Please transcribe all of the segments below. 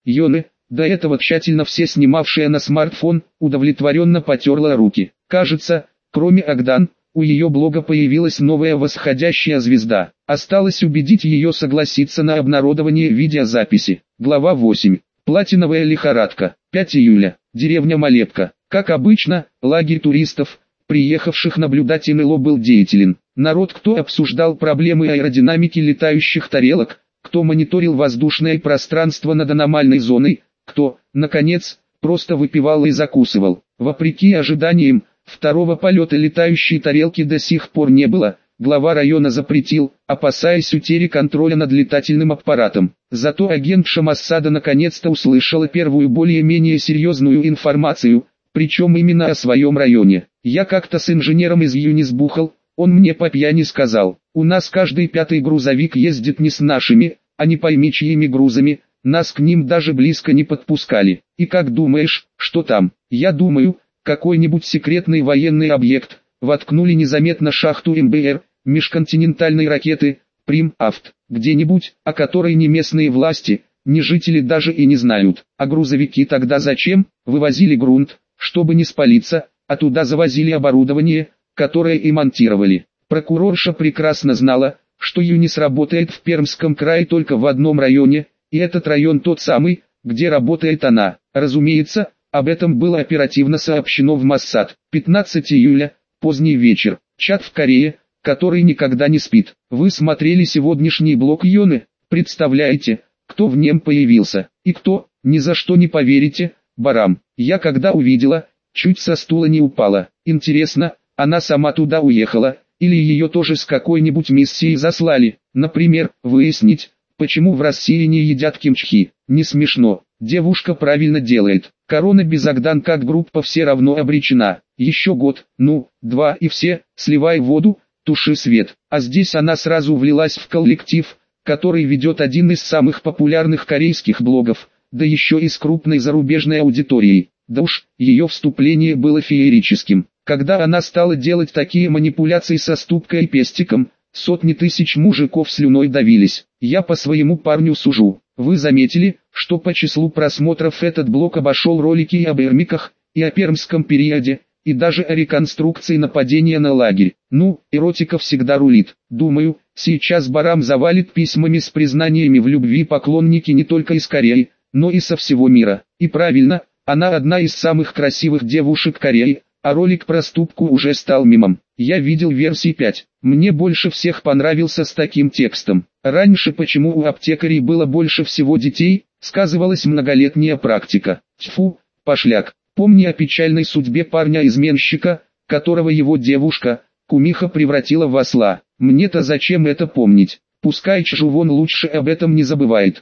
Йоны, до этого тщательно все снимавшая на смартфон, удовлетворенно потерла руки. Кажется, кроме Агдан, у ее блога появилась новая восходящая звезда. Осталось убедить ее согласиться на обнародование видеозаписи. Глава 8. Платиновая лихорадка. 5 июля. Деревня Малепка. Как обычно, лагерь туристов, приехавших наблюдать НЛО, был деятелен. Народ, кто обсуждал проблемы аэродинамики летающих тарелок, кто мониторил воздушное пространство над аномальной зоной, кто, наконец, просто выпивал и закусывал. Вопреки ожиданиям, второго полета летающей тарелки до сих пор не было. Глава района запретил, опасаясь утери контроля над летательным аппаратом. Зато агентша Моссада наконец-то услышала первую более-менее серьезную информацию, причем именно о своем районе. Я как-то с инженером из Юни бухал, он мне по пьяни сказал: у нас каждый 5-й грузовик ездит не с нашими, а не пойми чьими грузами, нас к ним даже близко не подпускали. И как думаешь, что там? Я думаю, какой-нибудь секретный военный объект, воткнули незаметно шахту МБР, межконтинентальной ракеты, Прим-Авт, где-нибудь, о которой ни местные власти, ни жители даже и не знают. А грузовики тогда зачем? Вывозили грунт, чтобы не спалиться, а туда завозили оборудование, которое и монтировали. Прокурорша прекрасно знала, что ЮНИС работает в Пермском крае только в одном районе, и этот район тот самый, где работает она. Разумеется, об этом было оперативно сообщено в Моссад. 15 июля, поздний вечер, чат в Корее, который никогда не спит. Вы смотрели сегодняшний блог Йоны? Представляете, кто в нем появился? И кто? Ни за что не поверите, Барам. Я когда увидела, чуть со стула не упала. Интересно, она сама туда уехала, или ее тоже с какой-нибудь миссией заслали? Например, выяснить, почему в России не едят кимчхи. Не смешно. Девушка правильно делает. Корона без Агдан как группа все равно обречена. Еще год, ну, 2 и все, сливай воду, туши свет. А здесь она сразу влилась в коллектив, который ведет один из самых популярных корейских блогов, да еще и с крупной зарубежной аудиторией. Да уж, ее вступление было феерическим. Когда она стала делать такие манипуляции со ступкой и пестиком, сотни тысяч мужиков слюной давились. Я по своему парню сужу. Вы заметили, что по числу просмотров этот блог обошел ролики и об эрмиках, и о пермском периоде, и даже о реконструкции нападения на лагерь. Ну, эротика всегда рулит. Думаю, сейчас Барам завалит письмами с признаниями в любви поклонники не только из Кореи, но и со всего мира. И правильно, она одна из самых красивых девушек Кореи, а ролик про ступку уже стал мемом. Я видел версии 5. Мне больше всех понравился с таким текстом. Раньше почему у аптекарей было больше всего детей, сказывалась многолетняя практика. Тьфу, пошляк. Помни о печальной судьбе парня-изменщика, которого его девушка, кумиха, превратила в осла. Мне-то зачем это помнить? Пускай Чжувон лучше об этом не забывает.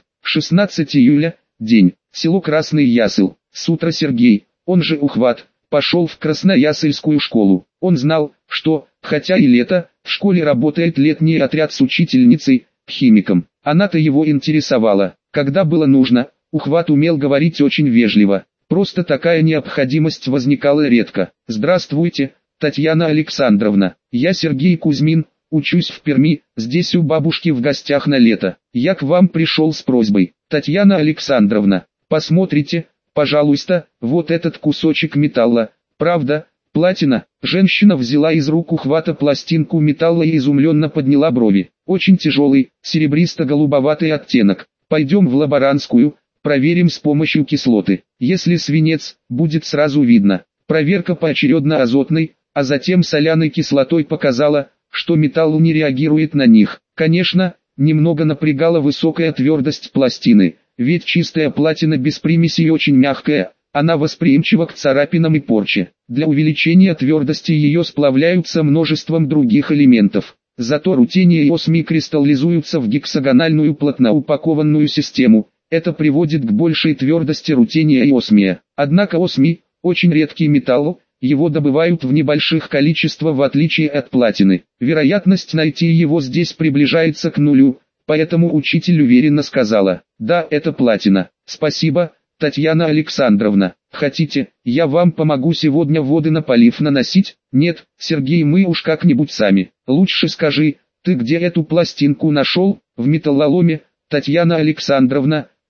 16 июля, день, село Красный Ясыл. С утра Сергей, он же Ухват, пошел в Красноясыльскую школу. Он знал, что, хотя и лето, в школе работает летний отряд с учительницей, химиком. Она-то его интересовала. Когда было нужно, Ухват умел говорить очень вежливо. Просто такая необходимость возникала редко. Здравствуйте, Татьяна Александровна. Я Сергей Кузьмин, учусь в Перми, здесь у бабушки в гостях на лето. Я к вам пришел с просьбой. Татьяна Александровна, посмотрите, пожалуйста, вот этот кусочек металла. Правда, платина? Женщина взяла из рук Ухвата пластинку металла и изумленно подняла брови. Очень тяжелый, серебристо-голубоватый оттенок. Пойдем в лаборантскую, проверим с помощью кислоты. Если свинец, будет сразу видно. Проверка поочередно азотной, а затем соляной кислотой показала, что металл не реагирует на них. Конечно, немного напрягала высокая твердость пластины, ведь чистая платина без примесей очень мягкая, она восприимчива к царапинам и порче. Для увеличения твердости ее сплавляются множеством других элементов. Зато рутений и осмий кристаллизуются в гексагональную плотно упакованную систему. Это приводит к большей твердости рутения и осмия. Однако осмий – очень редкий металл, его добывают в небольших количествах в отличие от платины. Вероятность найти его здесь приближается к нулю, поэтому учитель уверенно сказала: «Да, это платина. Спасибо, Татьяна Александровна. Хотите, я вам помогу сегодня воды на полив наносить?» «Нет, Сергей, мы уж как-нибудь сами. Лучше скажи, ты где эту пластинку нашел?» «В металлоломе, Татьяна Александровна.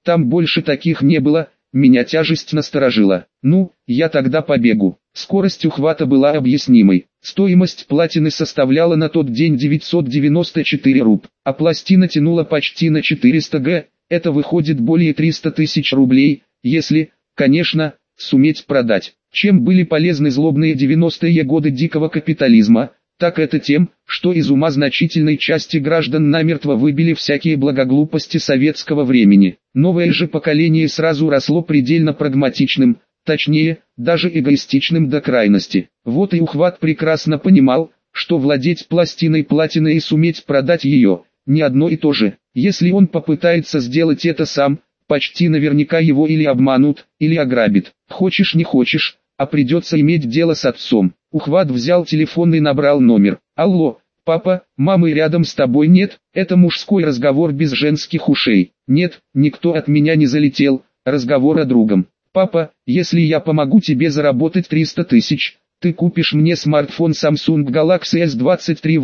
Там больше таких не было, меня тяжесть насторожила. Ну, я тогда побегу. Скорость ухвата была объяснимой. Стоимость платины составляла на тот день 994 руб, а пластина тянула почти на 400 г, это выходит более 300 тысяч рублей, если, конечно, суметь продать. Чем были полезны злобные 90-е годы дикого капитализма, так это тем, что из ума значительной части граждан намертво выбили всякие благоглупости советского времени. Новое же поколение сразу росло предельно прагматичным, точнее, даже эгоистичным до крайности. Вот и ухват прекрасно понимал, что владеть пластиной платины и суметь продать ее – не одно и то же. Если он попытается сделать это сам, почти наверняка его или обманут, или ограбят. Хочешь не хочешь, а придется иметь дело с отцом. Ухват взял телефон и набрал номер. Алло, папа, мамы рядом с тобой нет, это мужской разговор без женских ушей. Нет, никто от меня не залетел, разговор о другом. Папа, если я помогу тебе заработать 300 тысяч, ты купишь мне смартфон Samsung Galaxy S23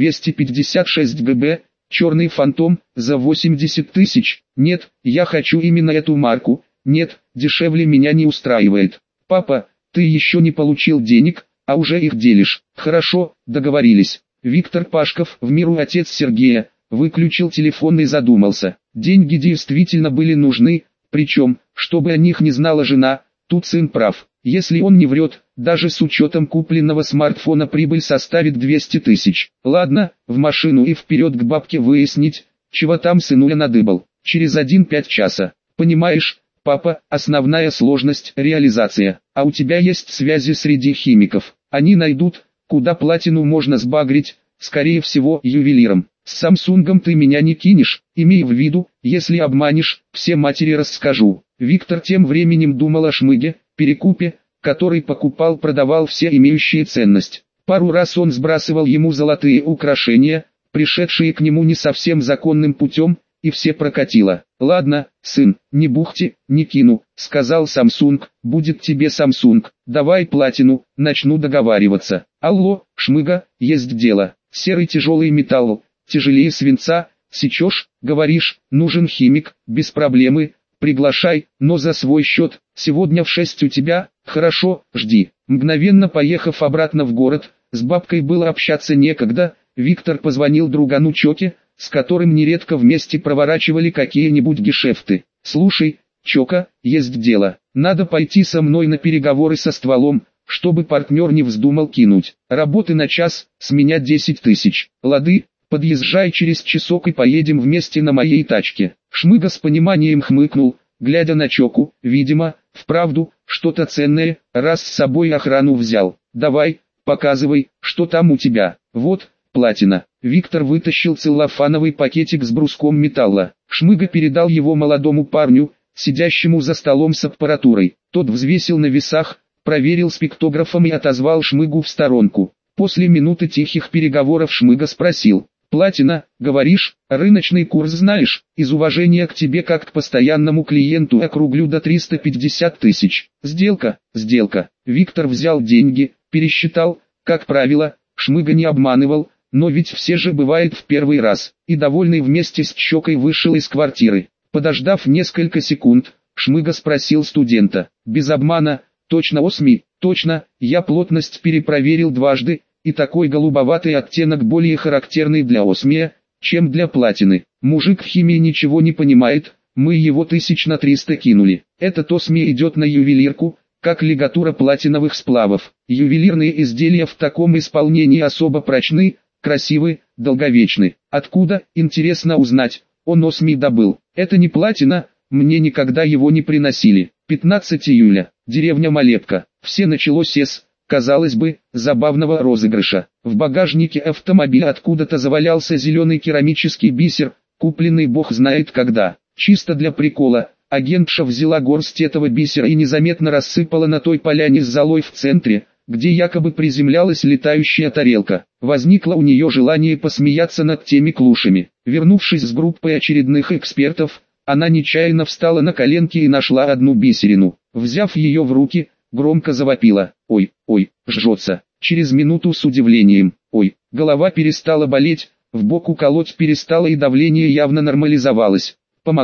8256 ГБ, черный фантом, за 80 тысяч. Нет, я хочу именно эту марку, нет, дешевле меня не устраивает. Папа, ты еще не получил денег, а уже их делишь. Хорошо, договорились. Виктор Пашков, в миру отец Сергея, выключил телефон и задумался. Деньги действительно были нужны, причем, чтобы о них не знала жена, тут сын прав. Если он не врет, даже с учетом купленного смартфона прибыль составит 200 тысяч. Ладно, в машину и вперед к бабке выяснить, чего там сынуля надыбал. Через 1-5 часа. Понимаешь, папа, основная сложность – реализация. А у тебя есть связи среди химиков. Они найдут, куда платину можно сбагрить, скорее всего, ювелиром. С Самсунгом ты меня не кинешь, имей в виду, если обманешь, все матери расскажу. Виктор тем временем думал о шмыге, перекупе, который покупал-продавал все имеющие ценность. Пару раз он сбрасывал ему золотые украшения, пришедшие к нему не совсем законным путем, и все прокатило. «Ладно, сын, не бухти, не кину», — сказал Samsung, — «будет тебе Samsung, давай платину, начну договариваться». «Алло, шмыга, есть дело, серый тяжелый металл, тяжелее свинца, сечешь, говоришь, нужен химик, без проблемы, приглашай, но за свой счет, сегодня в 6 у тебя, хорошо, жди». Мгновенно поехав обратно в город, с бабкой было общаться некогда, Виктор позвонил другану Чоке, с которым нередко вместе проворачивали какие-нибудь гешефты. «Слушай, Чока, есть дело, надо пойти со мной на переговоры со стволом, чтобы партнер не вздумал кинуть. Работы на час, с меня 10 тысяч. Лады, подъезжай через часок и поедем вместе на моей тачке». Шмыга с пониманием хмыкнул, глядя на Чоку, видимо, вправду, что-то ценное, раз с собой охрану взял. «Давай, показывай, что там у тебя». «Вот, платина». Виктор вытащил целлофановый пакетик с бруском металла. Шмыга передал его молодому парню, сидящему за столом с аппаратурой. Тот взвесил на весах, проверил спектографом и отозвал Шмыгу в сторонку. После минуты тихих переговоров Шмыга спросил: «Платина, говоришь, рыночный курс знаешь? Из уважения к тебе как к постоянному клиенту округлю до 350 тысяч». «Сделка, сделка». Виктор взял деньги, пересчитал, как правило, Шмыга не обманывал, но ведь все же бывает в первый раз, и довольный вместе с Чокой вышел из квартиры. Подождав несколько секунд, Шмыга спросил студента: «Без обмана, точно осми?» «Точно, я плотность перепроверил дважды, и такой голубоватый оттенок более характерный для осмия, чем для платины. Мужик в химии ничего не понимает, мы его 1300 кинули. Этот осмий идет на ювелирку, как лигатура платиновых сплавов. Ювелирные изделия в таком исполнении особо прочны, красивы, долговечны. Откуда, интересно узнать, он осмий добыл? Это не платина, мне никогда его не приносили». 15 июля, деревня Малепка. Все началось с, казалось бы, забавного розыгрыша. В багажнике автомобиля откуда-то завалялся зеленый керамический бисер, купленный бог знает когда. Чисто для прикола, агентша взяла горсть этого бисера и незаметно рассыпала на той поляне с золой в центре, где якобы приземлялась летающая тарелка. Возникло у нее желание посмеяться над теми клушами. Вернувшись с группой очередных экспертов, она нечаянно встала на коленки и нашла одну бисерину. Взяв ее в руки, громко завопила: «Ой, ой, жжется». Через минуту с удивлением: «Ой». Голова перестала болеть, в бок уколоть перестала и давление явно нормализовалось. Помогло.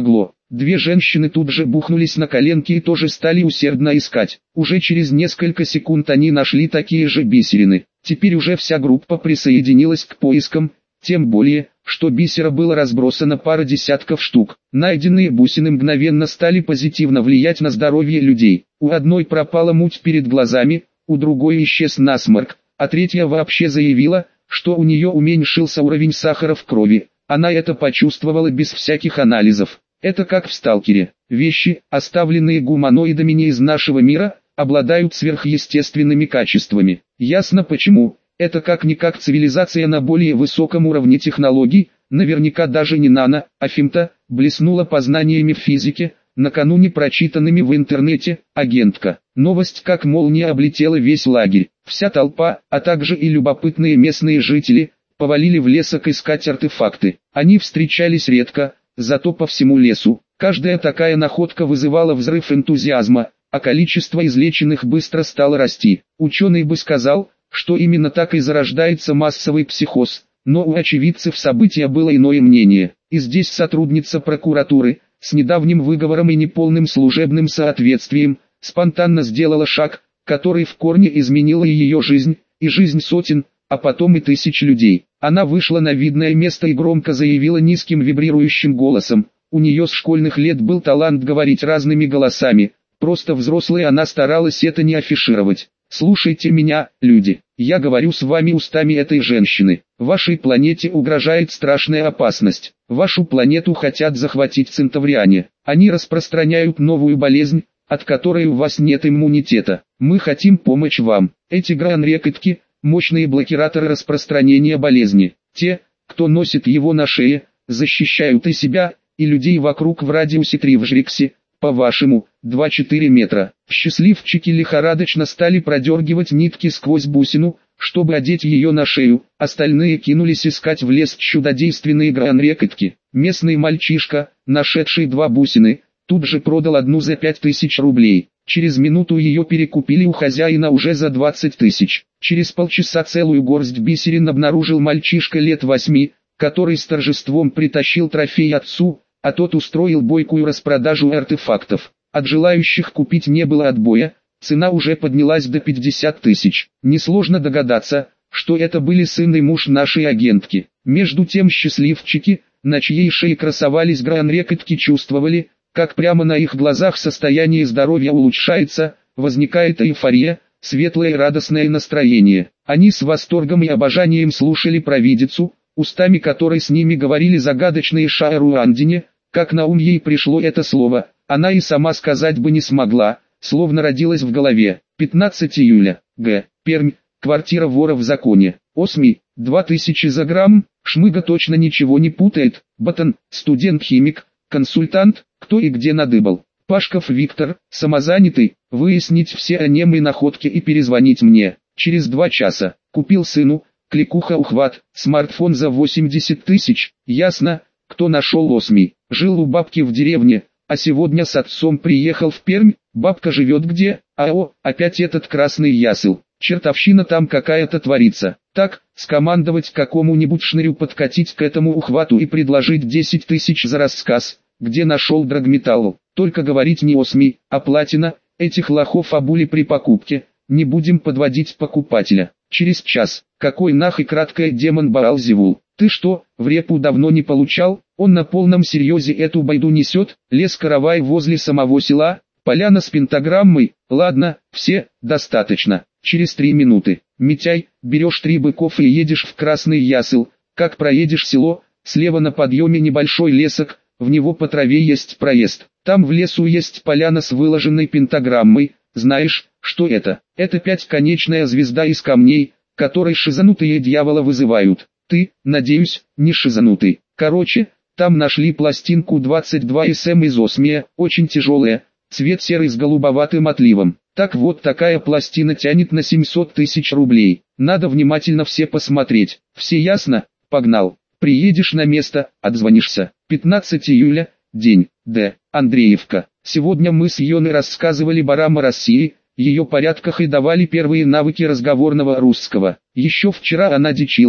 Две женщины тут же бухнулись на коленки и тоже стали усердно искать. Уже через несколько секунд они нашли такие же бисерины. Теперь уже вся группа присоединилась к поискам, тем более, что бисера было разбросано пара десятков штук. Найденные бусины мгновенно стали позитивно влиять на здоровье людей. У одной пропала муть перед глазами, у другой исчез насморк, а третья вообще заявила, что у нее уменьшился уровень сахара в крови. Она это почувствовала без всяких анализов. Это как в «Сталкере». Вещи, оставленные гуманоидами не из нашего мира, обладают сверхъестественными качествами. Ясно почему. Это как-никак цивилизация на более высоком уровне технологий, наверняка даже не нано, а фемто, блеснула познаниями в физике, накануне прочитанными в интернете, агентка. Новость как молния облетела весь лагерь. Вся толпа, а также и любопытные местные жители, повалили в лесок искать артефакты. Они встречались редко, зато по всему лесу. Каждая такая находка вызывала взрыв энтузиазма, а количество излеченных быстро стало расти. Ученый бы сказал, что именно так и зарождается массовый психоз, но у очевидцев события было иное мнение. И здесь сотрудница прокуратуры, с недавним выговором и неполным служебным соответствием, спонтанно сделала шаг, который в корне изменил и ее жизнь, и жизнь сотен, а потом и тысяч людей. Она вышла на видное место и громко заявила низким вибрирующим голосом: у нее с школьных лет был талант говорить разными голосами, просто взрослой она старалась это не афишировать. Слушайте меня, люди, я говорю с вами устами этой женщины. Вашей планете угрожает страшная опасность. Вашу планету хотят захватить центавриане. Они распространяют новую болезнь, от которой у вас нет иммунитета. Мы хотим помочь вам. Эти гран-рекетки – мощные блокираторы распространения болезни. Те, кто носит его на шее, защищают и себя, и людей вокруг в радиусе 3 в Жриксе, по-вашему, 2-4 метра. Счастливчики лихорадочно стали продергивать нитки сквозь бусину, чтобы одеть ее на шею. Остальные кинулись искать в лес чудодейственные гран-рекетки. Местный мальчишка, нашедший 2 бусины, тут же продал одну за 5000 рублей. Через минуту ее перекупили у хозяина уже за 20 тысяч. Через полчаса целую горсть бисерин обнаружил мальчишка лет 8, который с торжеством притащил трофей отцу, а тот устроил бойкую распродажу артефактов. От желающих купить не было отбоя, цена уже поднялась до 50 тысяч. Несложно догадаться, что это были сын и муж нашей агентки. Между тем счастливчики, на чьей шее красовались гран-рекетки, чувствовали, как прямо на их глазах состояние здоровья улучшается, возникает эйфория, светлое и радостное настроение. Они с восторгом и обожанием слушали провидицу, устами которой с ними говорили загадочные шааруандине. Как на ум ей пришло это слово, она и сама сказать бы не смогла, словно родилась в голове. 15 июля, Г. Пермь, квартира вора в законе. Осми, 2000 за грамм, Шмыга точно ничего не путает. Батон, студент-химик, консультант, кто и где надыбал. Пашков Виктор, самозанятый, выяснить все анемы находки и перезвонить мне. Через 2 часа, купил сыну, кликуха ухват, смартфон за 80 тысяч, ясно, кто нашел Осми. Жил у бабки в деревне, а сегодня с отцом приехал в Пермь. Бабка живет где? Опять этот красный ясел. Чертовщина там какая-то творится. Так, скомандовать какому-нибудь шнырю подкатить к этому ухвату и предложить 10 тысяч за рассказ, где нашел драгметалл. Только говорить не Осми, а платина. Этих лохов обули при покупке. Не будем подводить покупателя. Через час. Какой нах и краткое демон Баал-Зевул. Ты что, в репу давно не получал? Он на полном серьезе эту байду несет. Лес-каравай возле самого села, поляна с пентаграммой. Ладно, все, достаточно. Через 3 минуты. Митяй, берешь 3 быков и едешь в Красный Ясел. Как проедешь село, слева на подъеме небольшой лесок, в него по траве есть проезд. Там в лесу есть поляна с выложенной пентаграммой. Знаешь, что это? Это 5-конечная звезда из камней, которой шизанутые дьявола вызывают. Ты, надеюсь, не шизанутый. Короче, там нашли пластинку 22 СМ из осмия, очень тяжелая, цвет серый с голубоватым отливом. Так вот, такая пластина тянет на 700 тысяч рублей. Надо внимательно все посмотреть. Все ясно? Погнал. Приедешь на место, отзвонишься. 15 июля, день, Д. Андреевка. Сегодня мы с Йоной рассказывали барам о России, ее порядках и давали первые навыки разговорного русского. Еще вчера она дичилась,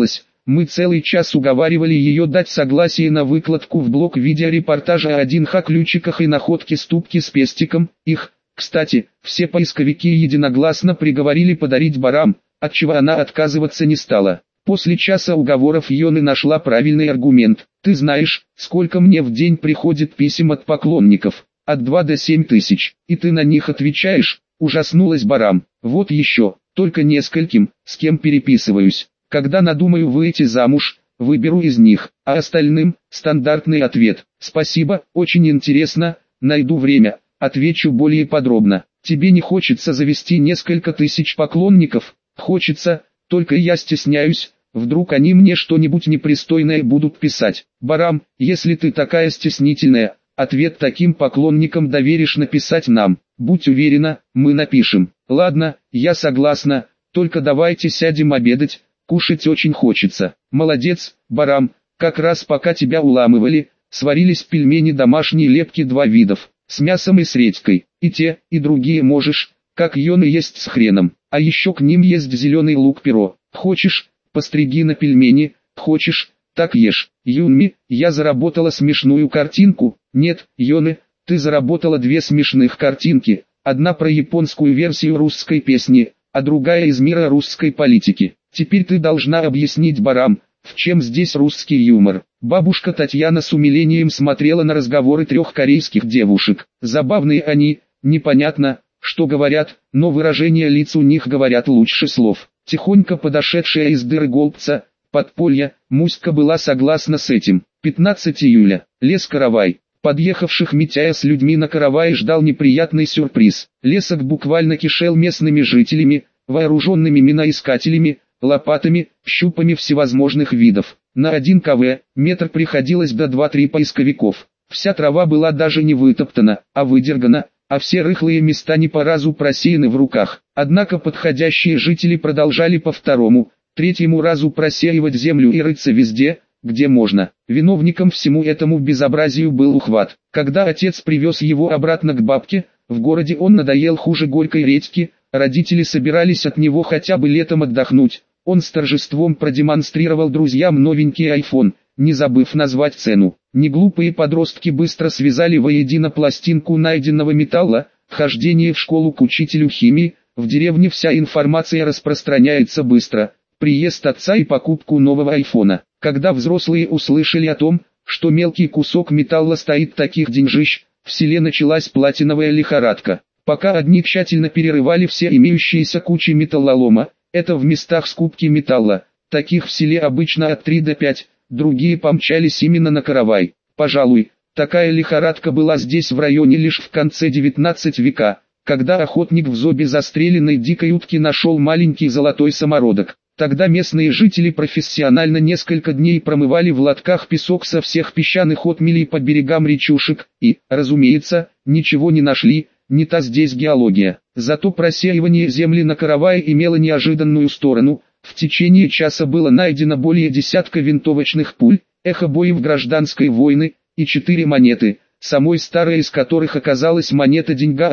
Мы целый час уговаривали ее дать согласие на выкладку в блог видеорепортажа о 1Х ключиках и находке ступки с пестиком. Их, кстати, все поисковики единогласно приговорили подарить Барам, отчего она отказываться не стала. После часа уговоров Йоны нашла правильный аргумент. Ты знаешь, сколько мне в день приходит писем от поклонников? От 2 до 7 тысяч. И ты на них отвечаешь? Ужаснулась Барам. Вот еще, только нескольким, с кем переписываюсь. Когда надумаю выйти замуж, выберу из них, а остальным – стандартный ответ. Спасибо, очень интересно, найду время, отвечу более подробно. Тебе не хочется завести несколько тысяч поклонников? Хочется, только я стесняюсь, вдруг они мне что-нибудь непристойное будут писать. Барам, если ты такая стеснительная, ответ таким поклонникам доверишь написать нам. Будь уверена, мы напишем. Ладно, я согласна, только давайте сядем обедать. Кушать очень хочется. Молодец, Барам, как раз пока тебя уламывали, сварились пельмени домашние лепки 2 видов, с мясом и с редькой. И те, и другие можешь, как Йоны есть с хреном. А еще к ним есть зеленый лук-перо. Хочешь, постриги на пельмени, хочешь, так ешь. Юнми, я заработала смешную картинку. Нет, Йоны, ты заработала 2 смешных картинки. Одна про японскую версию русской песни, а другая из мира русской политики. Теперь ты должна объяснить Барам, в чем здесь русский юмор. Бабушка Татьяна с умилением смотрела на разговоры 3 корейских девушек. Забавные они, непонятно, что говорят, но выражения лиц у них говорят лучше слов. Тихонько подошедшая из дыры голубца, подполья, Муська была согласна с этим. 15 июля. Лес Каравай. Подъехавших Митяя с людьми на каравае ждал неприятный сюрприз. Лесок буквально кишел местными жителями, вооруженными миноискателями, лопатами, щупами всевозможных видов. На 1 метр приходилось до 2-3 поисковиков. Вся трава была даже не вытоптана, а выдергана, а все рыхлые места не по разу просеяны в руках. Однако подходящие жители продолжали по 2-му, 3-му разу просеивать землю и рыться везде, где можно. Виновником всему этому безобразию был ухват. Когда отец привез его обратно к бабке, в городе он надоел хуже горькой редьки, родители собирались от него хотя бы летом отдохнуть. Он с торжеством продемонстрировал друзьям новенький iPhone, не забыв назвать цену. Неглупые подростки быстро связали воедино пластинку найденного металла, хождение в школу к учителю химии, в деревне вся информация распространяется быстро, приезд отца и покупку нового айфона. Когда взрослые услышали о том, что мелкий кусок металла стоит таких деньжищ, в селе началась платиновая лихорадка. Пока одни тщательно перерывали все имеющиеся кучи металлолома, это в местах скупки металла, таких в селе обычно от 3 до 5, другие помчались именно на каравай. Пожалуй, такая лихорадка была здесь в районе лишь в конце 19 века, когда охотник в зобе застреленной дикой утки нашел маленький золотой самородок. Тогда местные жители профессионально несколько дней промывали в лотках песок со всех песчаных отмелей по берегам речушек и, разумеется, ничего не нашли, не та здесь геология. Зато просеивание земли на каравае имело неожиданную сторону. В течение часа было найдено более десятка винтовочных пуль, эхо боев гражданской войны, и 4 монеты, самой старой из которых оказалась монета-деньга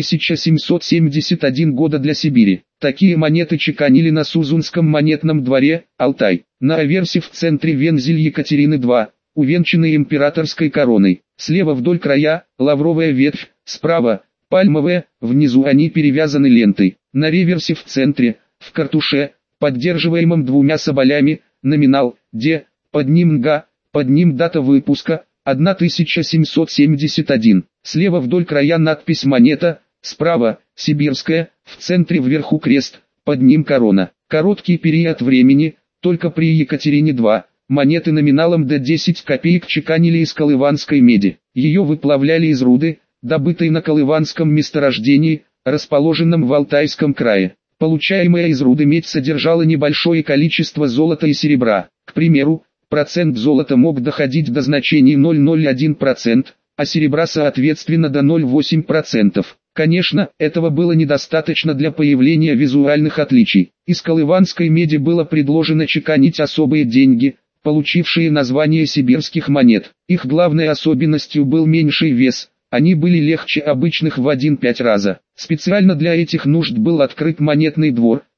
1771 года для Сибири. Такие монеты чеканили на Сузунском монетном дворе, Алтай. На аверсе в центре вензель Екатерины II, увенчанный императорской короной. Слева вдоль края, лавровая ветвь, справа, пальмовая, внизу они перевязаны лентой. На реверсе в центре, в картуше, поддерживаемом 2 соболями, номинал, Д, под ним НГА, под ним дата выпуска, 1771. Слева вдоль края надпись «Монета», справа, «Сибирская», в центре вверху крест, под ним корона. Короткий период времени, только при Екатерине II, монеты номиналом до 10 копеек чеканили из колыванской меди. Ее выплавляли из руды, добытой на колыванском месторождении, расположенном в Алтайском крае. Получаемая из руды медь содержала небольшое количество золота и серебра. К примеру, процент золота мог доходить до значений 0,01%, а серебра соответственно до 0,8%. Конечно, этого было недостаточно для появления визуальных отличий. Из колыванской меди было предложено чеканить особые деньги, получившие название сибирских монет. Их главной особенностью был меньший вес, они были легче обычных в 1,5 раза. Специально для этих нужд был открыт монетный двор,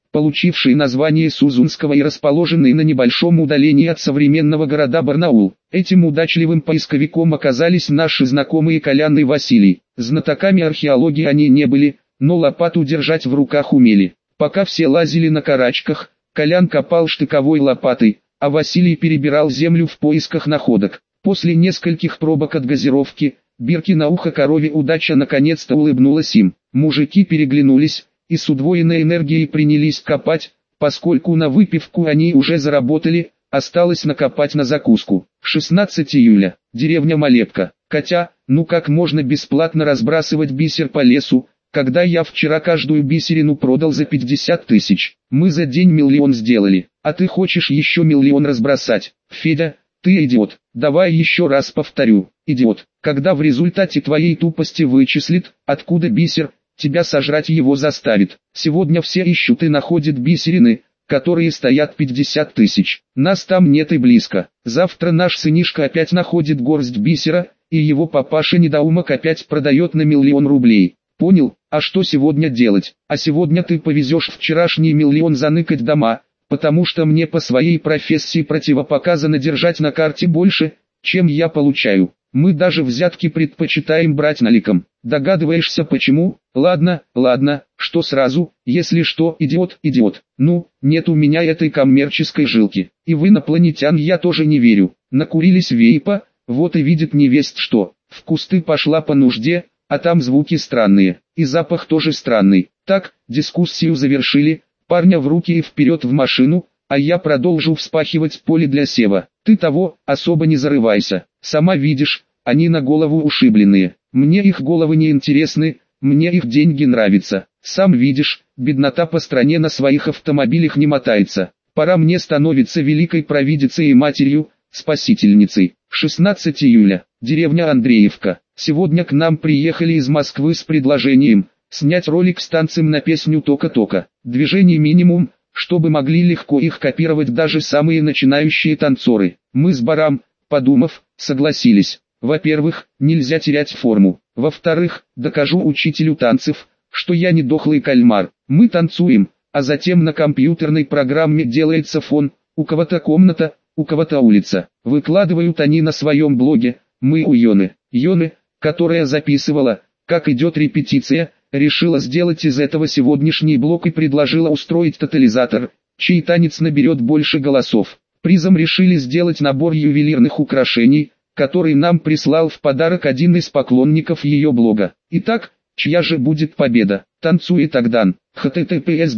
получивший название Сузунского и расположенный на небольшом удалении от современного города Барнаул. Этим удачливым поисковиком оказались наши знакомые Колян и Василий. Знатоками археологии они не были, но лопату держать в руках умели. Пока все лазили на карачках, Колян копал штыковой лопатой, а Василий перебирал землю в поисках находок. После нескольких пробок от газировки, бирки на ухо корове удача наконец-то улыбнулась им. Мужики переглянулись и с удвоенной энергией принялись копать, поскольку на выпивку они уже заработали, осталось накопать на закуску. 16 июля. Деревня Малепка. Катя, ну как можно бесплатно разбрасывать бисер по лесу, когда я вчера каждую бисерину продал за 50 тысяч. Мы за день 1 000 000 сделали, а ты хочешь еще 1 000 000 разбросать. Федя, ты идиот. Давай еще раз повторю, идиот. Когда в результате твоей тупости вычислит, откуда бисер, тебя сожрать его заставит. Сегодня все ищут и находят бисерины, которые стоят 50 тысяч. Нас там нет и близко. Завтра наш сынишка опять находит горсть бисера, и его папаша-недоумок опять продает на 1 000 000 рублей. Понял? А что сегодня делать? А сегодня ты повезешь вчерашний 1 000 000 заныкать дома, потому что мне по своей профессии противопоказано держать на карте больше, чем я получаю. Мы даже взятки предпочитаем брать наликом. Догадываешься почему? Ладно, что сразу, если что, идиот. Ну, нет у меня этой коммерческой жилки. И в инопланетян я тоже не верю. Накурились вейпа, вот и видит невесть что. В кусты пошла по нужде, а там звуки странные, и запах тоже странный. Так, дискуссию завершили, парня в руки и вперед в машину, а я продолжу вспахивать поле для сева. Ты того, особо не зарывайся. Сама видишь, они на голову ушибленные. Мне их головы не интересны, мне их деньги нравятся. Сам видишь, беднота по стране на своих автомобилях не мотается. Пора мне становиться великой провидицей и матерью, спасительницей. 16 июля. Деревня Андреевка. Сегодня к нам приехали из Москвы с предложением снять ролик с танцем на песню «Тока-тока». Движений минимум, чтобы могли легко их копировать даже самые начинающие танцоры. Мы с Барам, подумав, согласились. Во-первых, нельзя терять форму. Во-вторых, докажу учителю танцев, что я не дохлый кальмар. Мы танцуем, а затем на компьютерной программе делается фон, у кого-то комната, у кого-то улица. Выкладывают они на своем блоге, мы у Йоны. Йоны, которая записывала, как идет репетиция, решила сделать из этого сегодняшний блок и предложила устроить тотализатор, чей танец наберет больше голосов. Призом решили сделать набор ювелирных украшений, который нам прислал в подарок один из поклонников ее блога. Итак, чья же будет победа? Танцует Агдан. https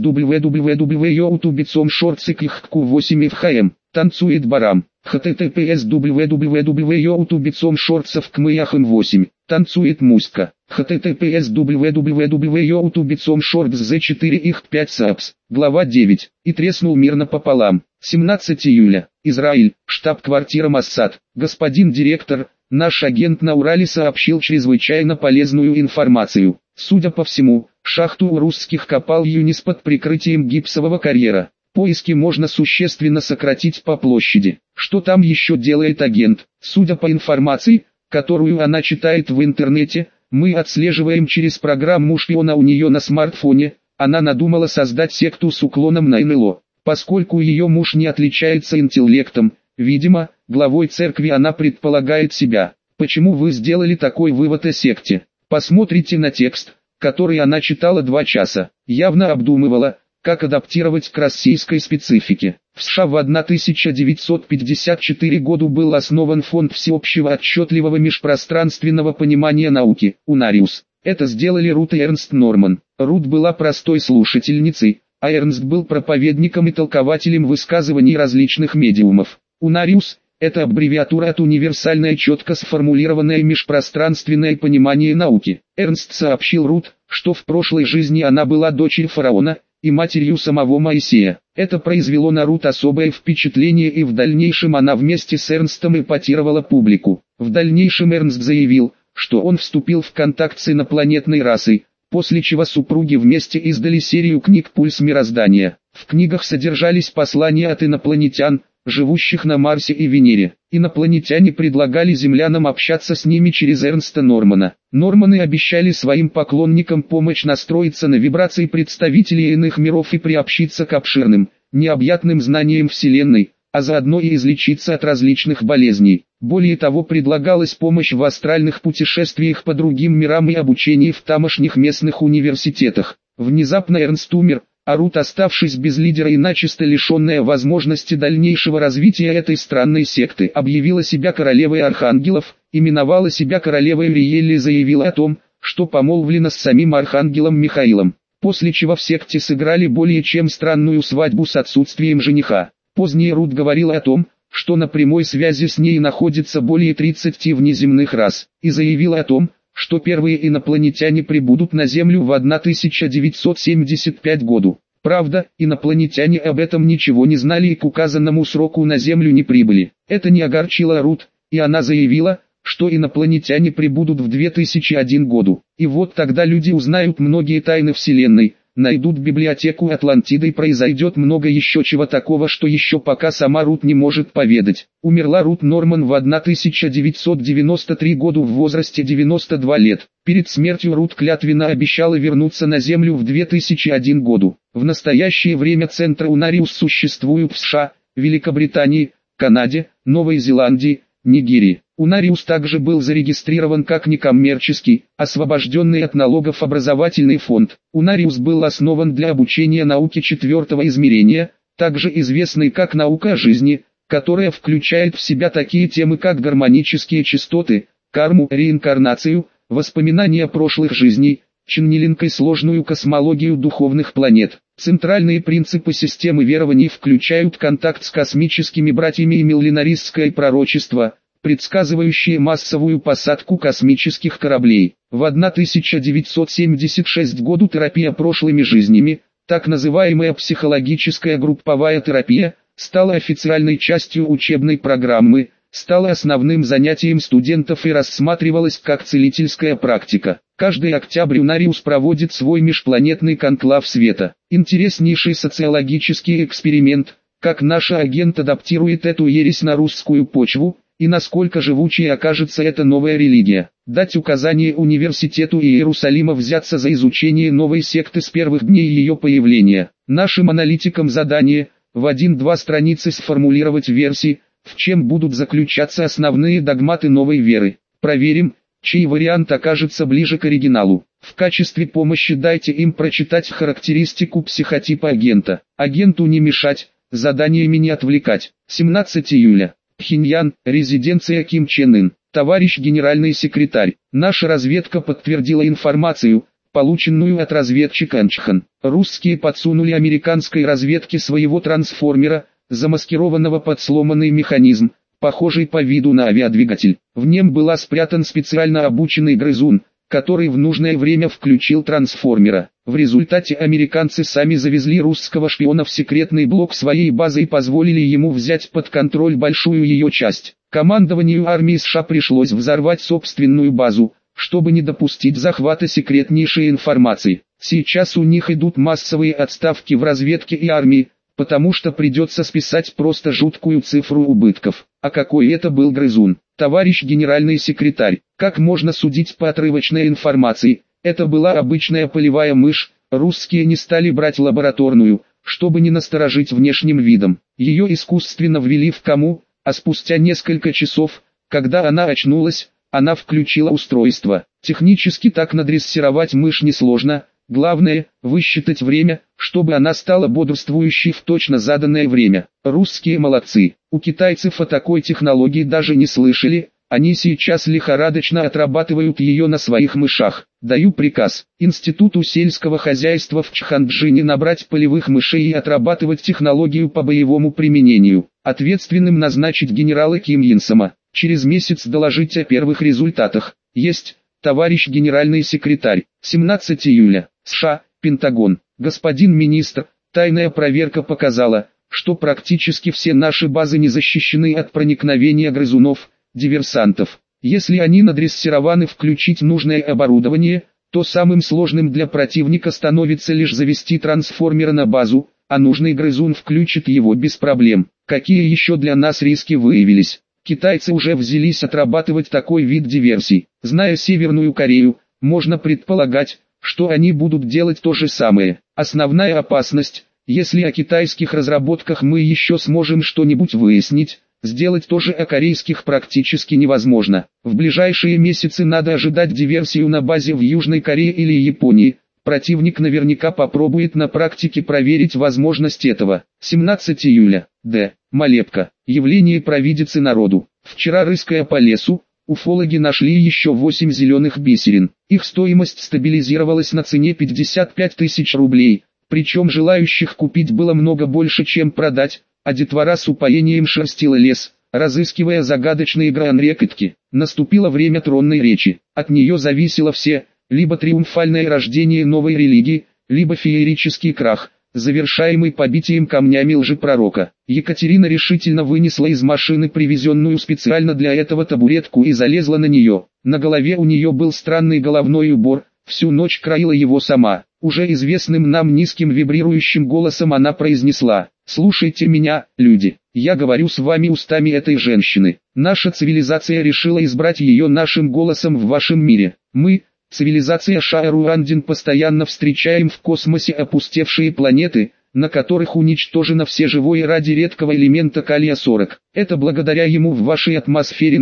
www.youtube.com/shorts 8 Танцует Барам. https www.youtube.com/shorts 8 Танцует Муська. https www.youtube.com/shorts 5 Глава 9. И треснул мирно пополам. 17 июля. Израиль, штаб-квартира Моссад. Господин директор, наш агент на Урале сообщил чрезвычайно полезную информацию. Судя по всему, шахту у русских копал Юнис под прикрытием гипсового карьера. Поиски можно существенно сократить по площади. Что там еще делает агент? Судя по информации, которую она читает в интернете, мы отслеживаем через программу шпиона у нее на смартфоне. Она надумала создать секту с уклоном на НЛО. Поскольку ее муж не отличается интеллектом, видимо, главой церкви она предполагает себя. Почему вы сделали такой вывод о секте? Посмотрите на текст, который она читала 2 часа. Явно обдумывала, как адаптировать к российской специфике. В США в 1954 году был основан Фонд всеобщего отчетливого межпространственного понимания науки, УНАРИУС. Это сделали Рут и Эрнст Норман. Рут была простой слушательницей, а Эрнст был проповедником и толкователем высказываний различных медиумов. УНАРИУС – это аббревиатура от универсальное четко сформулированное межпространственное понимание науки. Эрнст сообщил Рут, что в прошлой жизни она была дочерью фараона и матерью самого Моисея. Это произвело на Рут особое впечатление, и в дальнейшем она вместе с Эрнстом эпатировала публику. В дальнейшем Эрнст заявил, что он вступил в контакт с инопланетной расой, после чего супруги вместе издали серию книг «Пульс мироздания». В книгах содержались послания от инопланетян, живущих на Марсе и Венере. Инопланетяне предлагали землянам общаться с ними через Эрнста Нормана. Норманы обещали своим поклонникам помочь настроиться на вибрации представителей иных миров и приобщиться к обширным, необъятным знаниям Вселенной, а заодно и излечиться от различных болезней. Более того, предлагалась помощь в астральных путешествиях по другим мирам и обучении в тамошних местных университетах. Внезапно Эрнст умер, а Рут, оставшись без лидера и начисто лишенная возможности дальнейшего развития этой странной секты, объявила себя королевой архангелов, именовала себя королевой Риелли и заявила о том, что помолвлена с самим архангелом Михаилом. После чего в секте сыграли более чем странную свадьбу с отсутствием жениха. Позднее Рут говорила о том, что на прямой связи с ней находится более 30 внеземных рас, и заявила о том, что первые инопланетяне прибудут на Землю в 1975 году. Правда, инопланетяне об этом ничего не знали и к указанному сроку на Землю не прибыли. Это не огорчило Рут, и она заявила, что инопланетяне прибудут в 2001 году. И вот тогда люди узнают многие тайны Вселенной, найдут библиотеку Атлантиды и произойдет много еще чего такого, что еще пока сама Рут не может поведать. Умерла Рут Норман в 1993 году в возрасте 92 лет. Перед смертью Рут клятвенно обещала вернуться на Землю в 2001 году. В настоящее время центры Унариус существуют в США, Великобритании, Канаде, Новой Зеландии, Нигерии. Унариус также был зарегистрирован как некоммерческий, освобожденный от налогов образовательный фонд. Унариус был основан для обучения науке четвертого измерения, также известной как наука о жизни, которая включает в себя такие темы как гармонические частоты, карму, реинкарнацию, воспоминания прошлых жизней, ченнелинг и сложную космологию духовных планет. Центральные принципы системы верований включают контакт с космическими братьями и мilleнаристское пророчество, предсказывающие массовую посадку космических кораблей. В 1976 году терапия прошлыми жизнями, так называемая психологическая групповая терапия, стала официальной частью учебной программы, стала основным занятием студентов и рассматривалась как целительская практика. Каждый октябрь Унариус проводит свой межпланетный конклав света. Интереснейший социологический эксперимент, как наш агент адаптирует эту ересь на русскую почву, и насколько живучей окажется эта новая религия. Дать указание университету Иерусалима взяться за изучение новой секты с первых дней ее появления. Нашим аналитикам задание – в 1-2 страницы сформулировать версии, в чем будут заключаться основные догматы новой веры. Проверим, чей вариант окажется ближе к оригиналу. В качестве помощи дайте им прочитать характеристику психотипа агента. Агенту не мешать, заданиями не отвлекать. 17 июля. Пхеньян, резиденция Ким Чен Ын. Товарищ генеральный секретарь, наша разведка подтвердила информацию, полученную от разведчика Анчхан. Русские подсунули американской разведке своего трансформера, замаскированного под сломанный механизм, похожий по виду на авиадвигатель. В нем был спрятан специально обученный грызун, который в нужное время включил трансформера. В результате американцы сами завезли русского шпиона в секретный блок своей базы и позволили ему взять под контроль большую ее часть. Командованию армии США пришлось взорвать собственную базу, чтобы не допустить захвата секретнейшей информации. Сейчас у них идут массовые отставки в разведке и армии, потому что придется списать просто жуткую цифру убытков. А какой это был грызун? Товарищ генеральный секретарь, как можно судить по отрывочной информации, это была обычная полевая мышь, русские не стали брать лабораторную, чтобы не насторожить внешним видом. Ее искусственно ввели в кому, а спустя несколько часов, когда она очнулась, она включила устройство. Технически так надрессировать мышь несложно, главное – высчитать время, чтобы она стала бодрствующей в точно заданное время. Русские молодцы. У китайцев о такой технологии даже не слышали, они сейчас лихорадочно отрабатывают ее на своих мышах. Даю приказ Институту сельского хозяйства в Чханджине набрать полевых мышей и отрабатывать технологию по боевому применению. Ответственным назначить генерала Ким Йинсама. Через месяц доложить о первых результатах. Есть, товарищ генеральный секретарь. 17 июля. США, Пентагон. Господин министр, тайная проверка показала, что практически все наши базы не защищены от проникновения грызунов, диверсантов. Если они надрессированы включить нужное оборудование, то самым сложным для противника становится лишь завести трансформера на базу, а нужный грызун включит его без проблем. Какие еще для нас риски выявились? Китайцы уже взялись отрабатывать такой вид диверсий. Зная Северную Корею, можно предполагать, что они будут делать то же самое. Основная опасность, если о китайских разработках мы еще сможем что-нибудь выяснить, сделать то же о корейских практически невозможно. В ближайшие месяцы надо ожидать диверсию на базе в Южной Корее или Японии. Противник наверняка попробует на практике проверить возможность этого. 17 июля. Д. Молебка. Явление провидицы народу. Вчера, рыская по лесу, уфологи нашли еще 8 зеленых бисерин. Их стоимость стабилизировалась на цене 55 тысяч рублей, причем желающих купить было много больше, чем продать, а детвора с упоением шерстила лес, разыскивая загадочные гран-рекетки. Наступило время тронной речи. От нее зависело все: либо триумфальное рождение новой религии, либо феерический крах, завершаемый побитием камнями лжепророка. Екатерина решительно вынесла из машины привезенную специально для этого табуретку и залезла на нее. На голове у нее был странный головной убор, всю ночь краила его сама. Уже известным нам низким вибрирующим голосом она произнесла: «Слушайте меня, люди, я говорю с вами устами этой женщины. Наша цивилизация решила избрать ее нашим голосом в вашем мире. Мы, цивилизация Шаэруандин, постоянно встречаем в космосе опустевшие планеты, на которых уничтожено все живое ради редкого элемента калия-40. Это благодаря ему в вашей атмосфере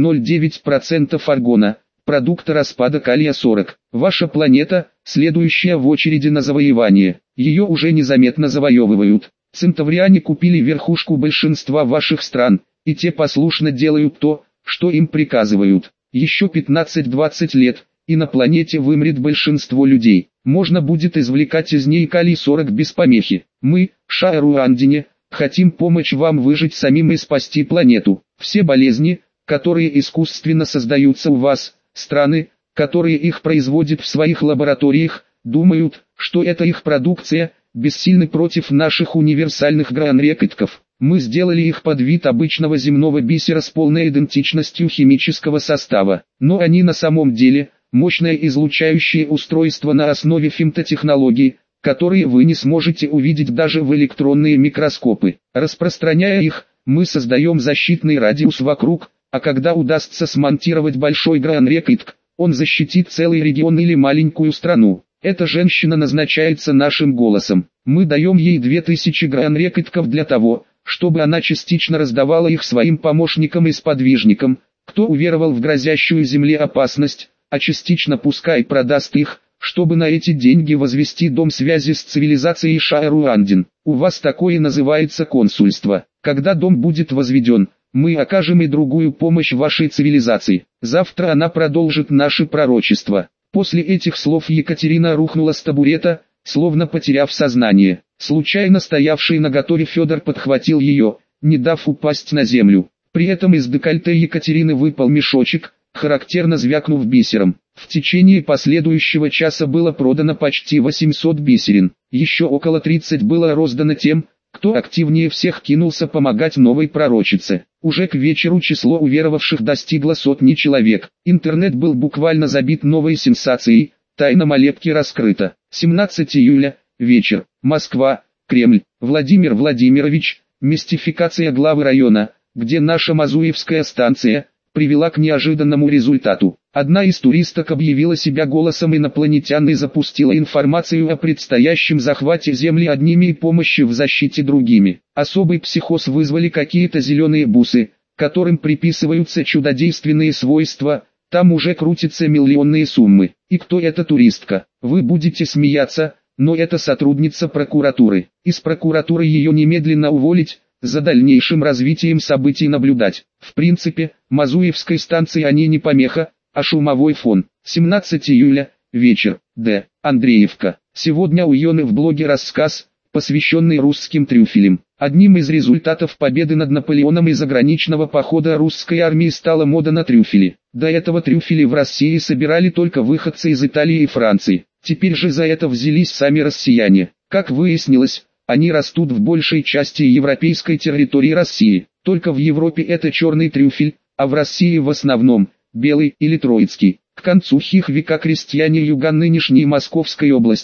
0,9% аргона, продукта распада калия-40. Ваша планета, следующая в очереди на завоевание. Ее уже незаметно завоевывают. Центавриане купили верхушку большинства ваших стран, и те послушно делают то, что им приказывают. Еще 15-20 лет, и на планете вымрет большинство людей. Можно будет извлекать из ней калий-40 без помехи. Мы, Шаэруандине, хотим помочь вам выжить самим и спасти планету. Все болезни, которые искусственно создаются у вас, страны, которые их производят в своих лабораториях, думают, что это их продукция, бессильны против наших универсальных гран-рекетков. Мы сделали их под вид обычного земного бисера с полной идентичностью химического состава. Но они на самом деле мощное излучающее устройство на основе фемтотехнологий, которые вы не сможете увидеть даже в электронные микроскопы. Распространяя их, мы создаем защитный радиус вокруг, а когда удастся смонтировать большой гран-рекетк, он защитит целый регион или маленькую страну. Эта женщина назначается нашим голосом. Мы даем ей 2000 гран-рекетков для того, чтобы она частично раздавала их своим помощникам и сподвижникам, кто уверовал в грозящую Земле опасность, а частично пускай продаст их, чтобы на эти деньги возвести дом связи с цивилизацией Шаэруандин. У вас такое называется консульство. Когда дом будет возведен, мы окажем и другую помощь вашей цивилизации. Завтра она продолжит наше пророчество». После этих слов Екатерина рухнула с табурета, словно потеряв сознание. Случайно стоявший наготове Федор подхватил ее, не дав упасть на землю. При этом из декольте Екатерины выпал мешочек, характерно звякнув бисером. В течение последующего часа было продано почти 800 бисерин. Еще около 30 было роздано тем, кто активнее всех кинулся помогать новой пророчице. Уже к вечеру число уверовавших достигло 100 человек. Интернет был буквально забит новой сенсацией, тайна молебки раскрыта. 17 июля, вечер, Москва, Кремль. Владимир Владимирович, мистификация главы района, где наша Мазуевская станция, привела к неожиданному результату. Одна из туристок объявила себя голосом инопланетян и запустила информацию о предстоящем захвате Земли одними и помощи в защите другими. Особый психоз вызвали какие-то зеленые бусы, которым приписываются чудодейственные свойства, там уже крутятся миллионные суммы. И кто эта туристка? Вы будете смеяться, но это сотрудница прокуратуры. Из прокуратуры ее немедленно уволить, за дальнейшим развитием событий наблюдать. В принципе, Мазуевской станции они не помеха, а шумовой фон. 17 июля, вечер, Д. Андреевка. Сегодня у Йоны в блоге рассказ, посвященный русским трюфелям. Одним из результатов победы над Наполеоном и заграничного похода русской армии стала мода на трюфели. До этого трюфели в России собирали только выходцы из Италии и Франции. Теперь же за это взялись сами россияне. Как выяснилось, они растут в большей части европейской территории России. Только в Европе это черный трюфель, а в России в основном белый или троицкий. К концу их века крестьяне юга нынешней Московской области,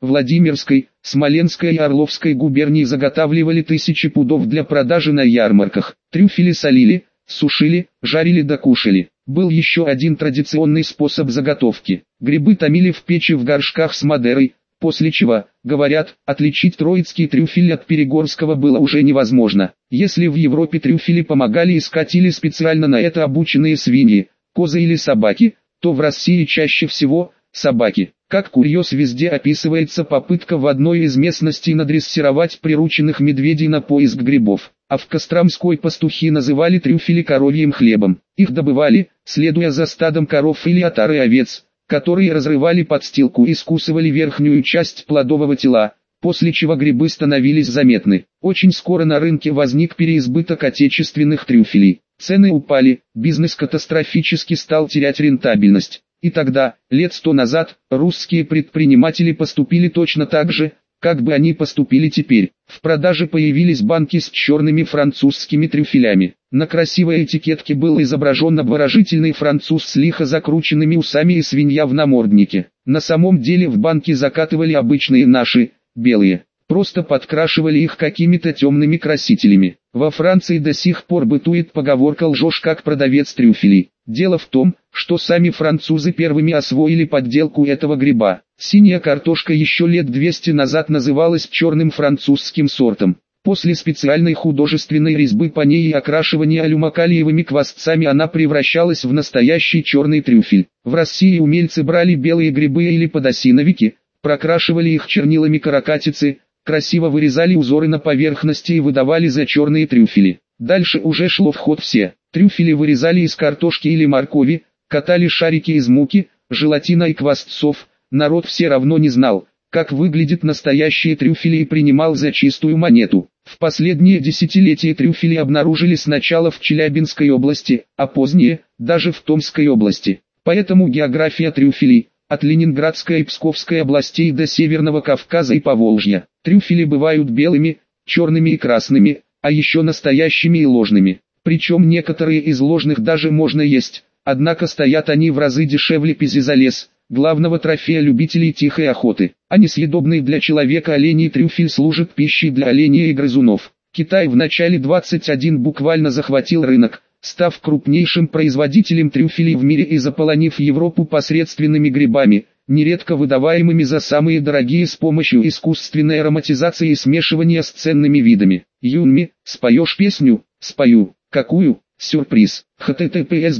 Владимирской, Смоленской и Орловской губернии заготавливали тысячи пудов для продажи на ярмарках. Трюфели солили, сушили, жарили да кушали. Был еще один традиционный способ заготовки. Грибы томили в печи в горшках с Мадерой, после чего, говорят, отличить троицкий трюфель от перегорского было уже невозможно. Если в Европе трюфели помогали искать или специально на это обученные свиньи, козы или собаки, то в России чаще всего собаки. Как курьез везде описывается попытка в одной из местностей надрессировать прирученных медведей на поиск грибов, а в Костромской пастухи называли трюфели коровьим хлебом. Их добывали, следуя за стадом коров или отары овец, которые разрывали подстилку и скусывали верхнюю часть плодового тела, после чего грибы становились заметны. Очень скоро на рынке возник переизбыток отечественных трюфелей. Цены упали, бизнес катастрофически стал терять рентабельность. И тогда, лет 100 назад, русские предприниматели поступили точно так же, как бы они поступили теперь. В продаже появились банки с черными французскими трюфелями. На красивой этикетке был изображен обворожительный француз с лихо закрученными усами и свинья в наморднике. На самом деле в банки закатывали обычные наши, белые. Просто подкрашивали их какими-то темными красителями. Во Франции до сих пор бытует поговорка «лжешь как продавец трюфелей». Дело в том, что сами французы первыми освоили подделку этого гриба. Синяя картошка еще лет 200 назад называлась черным французским сортом. После специальной художественной резьбы по ней и окрашивания алюмокалиевыми квасцами она превращалась в настоящий черный трюфель. В России умельцы брали белые грибы или подосиновики, прокрашивали их чернилами каракатицы, красиво вырезали узоры на поверхности и выдавали за черные трюфели. Дальше уже шло в ход все. Трюфели вырезали из картошки или моркови, катали шарики из муки, желатина и квасцов. Народ все равно не знал, как выглядят настоящие трюфели и принимал за чистую монету. В последние десятилетия трюфели обнаружили сначала в Челябинской области, а позднее, даже в Томской области. Поэтому география трюфелей, от Ленинградской и Псковской областей до Северного Кавказа и Поволжья. Трюфели бывают белыми, черными и красными, а еще настоящими и ложными. Причем некоторые из ложных даже можно есть, однако стоят они в разы дешевле пезизолез, главного трофея любителей тихой охоты. А несъедобный для человека оленей трюфель служит пищей для оленей и грызунов. Китай в начале 21 буквально захватил рынок, став крупнейшим производителем трюфелей в мире и заполонив Европу посредственными грибами, нередко выдаваемыми за самые дорогие с помощью искусственной ароматизации и смешивания с ценными видами. Юнми, споешь песню? Спою. Какую? Сюрприз. https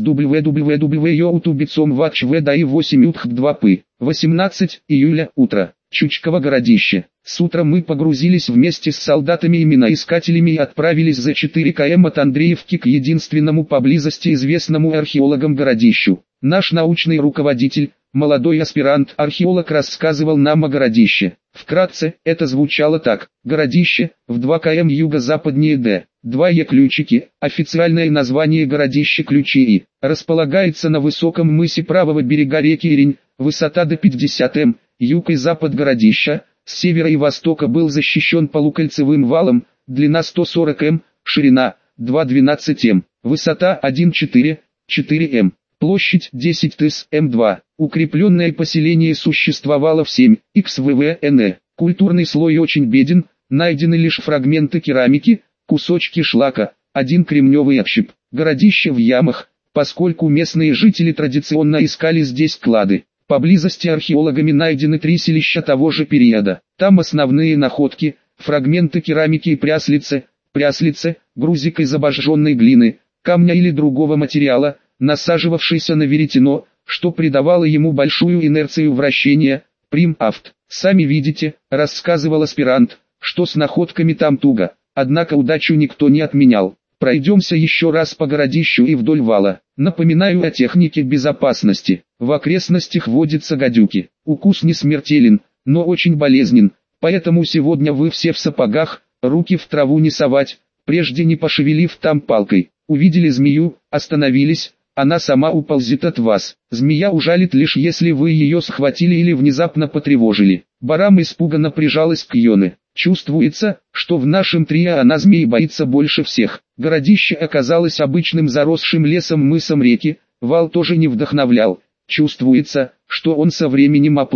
www.youtube.com/watchvdai8utх2p. 18 июля, утро. Чучково городище. С утра мы погрузились вместе с солдатами и миноискателями и отправились за 4 км от Андреевки к единственному поблизости известному археологам городищу. Наш научный руководитель, молодой аспирант-археолог, рассказывал нам о городище. Вкратце, это звучало так. Городище, в 2 км юго-западнее Д. 2 ключики, официальное название городище Ключи, располагается на высоком мысе правого берега реки Ирень, высота до 50 м, юг и запад городища, с севера и востока был защищен полукольцевым валом, длина 140 м, ширина 2,12 м, высота 1,4 м, площадь 10 тыс м2. Укрепленное поселение существовало в 7 xvvn. Культурный слой очень беден, найдены лишь фрагменты керамики, кусочки шлака, один кремневый отщеп. Городище в ямах, поскольку местные жители традиционно искали здесь клады. Поблизости археологами найдены 3 селища того же периода. Там основные находки, фрагменты керамики и пряслицы, грузик из обожженной глины, камня или другого материала, насаживавшийся на веретено, что придавало ему большую инерцию вращения, прим-авт. Сами видите, рассказывал аспирант, что с находками там туго, однако удачу никто не отменял. Пройдемся еще раз по городищу и вдоль вала. Напоминаю о технике безопасности. В окрестностях водятся гадюки. Укус не смертелен, но очень болезнен, поэтому сегодня вы все в сапогах, руки в траву не совать, прежде не пошевелив там палкой. Увидели змею, остановились, она сама уползет от вас. Змея ужалит лишь если вы ее схватили или внезапно потревожили. Барам испуганно прижалась к Йоне. Чувствуется, что в нашем трио она змей боится больше всех. Городище оказалось обычным заросшим лесом мысом реки, вал тоже не вдохновлял. Чувствуется, что он со временем оплыл.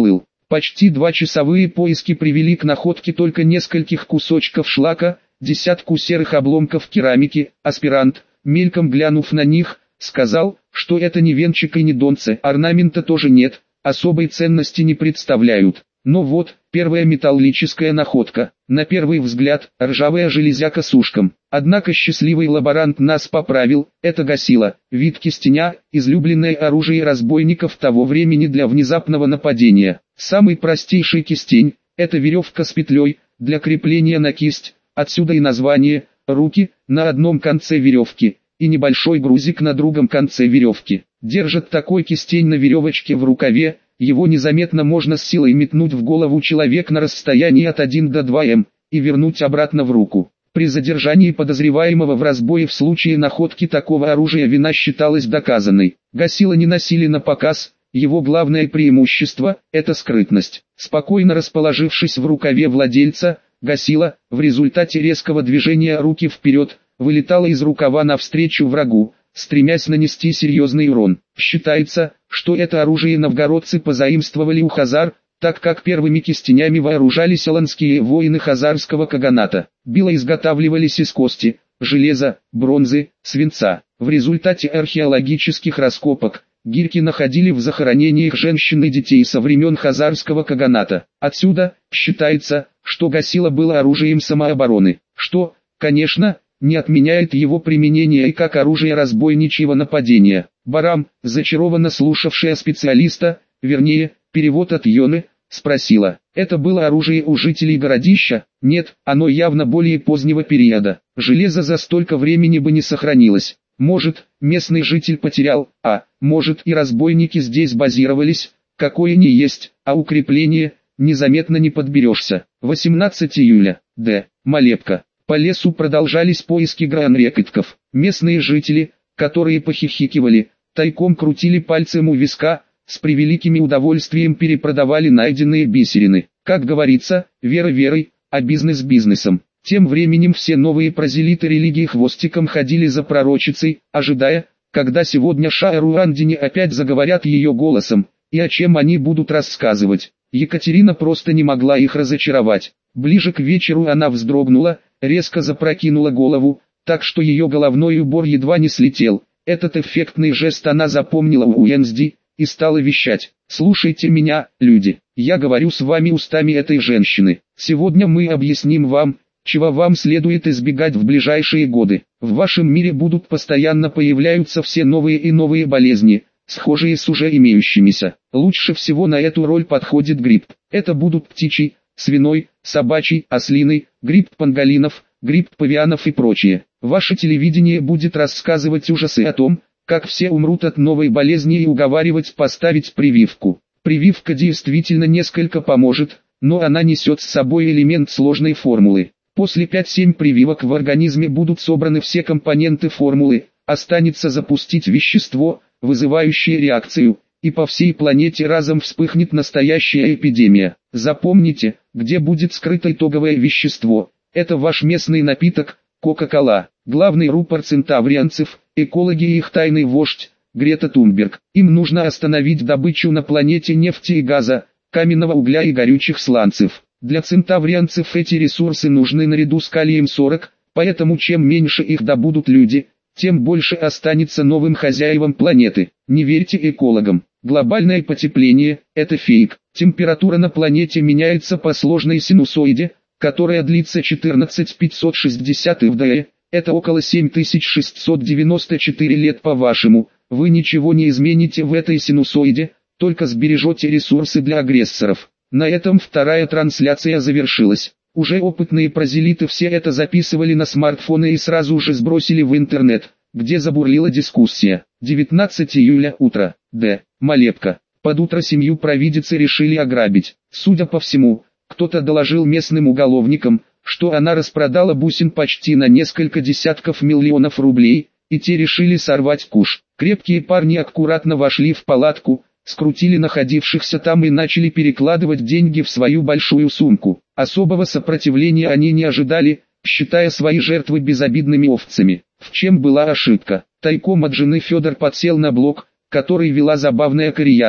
Почти 2-часовые поиски привели к находке только нескольких кусочков шлака, десятку серых обломков керамики. Аспирант, мельком глянув на них, сказал, что это не венчик и не донце, орнамента тоже нет, особой ценности не представляют. Но вот, первая металлическая находка, на первый взгляд, ржавая железяка с ушком. Однако счастливый лаборант нас поправил, это гасило, вид кистеня, излюбленное оружие разбойников того времени для внезапного нападения. Самый простейший кистень, это веревка с петлей, для крепления на кисть, отсюда и название, руки, на одном конце веревки, и небольшой грузик на другом конце веревки. Держат такой кистень на веревочке в рукаве, его незаметно можно с силой метнуть в голову человек на расстоянии от 1 до 2 м, и вернуть обратно в руку. При задержании подозреваемого в разбое в случае находки такого оружия вина считалась доказанной. Гасила не носили на показ, его главное преимущество – это скрытность. Спокойно расположившись в рукаве владельца, гасила, в результате резкого движения руки вперед, вылетала из рукава навстречу врагу, стремясь нанести серьезный урон. Считается, что это оружие новгородцы позаимствовали у хазар, так как первыми кистенями вооружались аланские воины хазарского каганата. Била изготавливались из кости, железа, бронзы, свинца. В результате археологических раскопок, гирьки находили в захоронениях женщин и детей со времен хазарского каганата. Отсюда, считается, что гасило было оружием самообороны, что, конечно, не отменяет его применение и как оружие разбойничьего нападения. Барам, зачарованно слушавшая специалиста, вернее, перевод от Йоны, спросила: это было оружие у жителей городища? Нет, оно явно более позднего периода. Железо за столько времени бы не сохранилось. Может, местный житель потерял, а, может и разбойники здесь базировались, какое не есть, а укрепление, незаметно не подберешься. 18 июля, Д. Молебка. По лесу продолжались поиски гранрекотков. Местные жители, которые похихикивали, тайком крутили пальцем у виска, с превеликим удовольствием перепродавали найденные бисерины. Как говорится, вера верой, а бизнес бизнесом. Тем временем все новые прозелиты религии хвостиком ходили за пророчицей, ожидая, когда сегодня Шаруандине опять заговорят ее голосом, и о чем они будут рассказывать. Екатерина просто не могла их разочаровать. Ближе к вечеру она вздрогнула, резко запрокинула голову, так что ее головной убор едва не слетел. Этот эффектный жест она запомнила у Уэнсди, и стала вещать: «Слушайте меня, люди, я говорю с вами устами этой женщины. Сегодня мы объясним вам, чего вам следует избегать в ближайшие годы. В вашем мире будут постоянно появляются все новые и новые болезни, схожие с уже имеющимися. Лучше всего на эту роль подходит грипп. Это будут птичий, свиной, собачий, ослиный, грипп панголинов, грипп павианов и прочее. Ваше телевидение будет рассказывать ужасы о том, как все умрут от новой болезни и уговаривать поставить прививку. Прививка действительно несколько поможет, но она несет с собой элемент сложной формулы. После 5-7 прививок в организме будут собраны все компоненты формулы, останется запустить вещество, вызывающее реакцию, и по всей планете разом вспыхнет настоящая эпидемия. Запомните, где будет скрыто итоговое вещество. Это ваш местный напиток, Кока-Кола. Главный рупор центаврианцев, экологи и их тайный вождь, Грета Тунберг. Им нужно остановить добычу на планете нефти и газа, каменного угля и горючих сланцев. Для центаврианцев эти ресурсы нужны наряду с калием-40, поэтому чем меньше их добудут люди, тем больше останется новым хозяевам планеты. Не верьте экологам. Глобальное потепление – это фейк. Температура на планете меняется по сложной синусоиде, которая длится 14560 ФДЭ, это около 7694 лет по-вашему. Вы ничего не измените в этой синусоиде, только сбережете ресурсы для агрессоров. На этом вторая трансляция завершилась. Уже опытные прозелиты все это записывали на смартфоны и сразу же сбросили в интернет, где забурлила дискуссия. 19 июля, утро, Д. Молебка. Под утро семью провидицы решили ограбить. Судя по всему, кто-то доложил местным уголовникам, что она распродала бусин почти на несколько десятков миллионов рублей, и те решили сорвать куш. Крепкие парни аккуратно вошли в палатку, скрутили находившихся там и начали перекладывать деньги в свою большую сумку. Особого сопротивления они не ожидали, считая свои жертвы безобидными овцами. В чем была ошибка? Тайком от жены Федор подсел на блог, который вела забавная кореянка.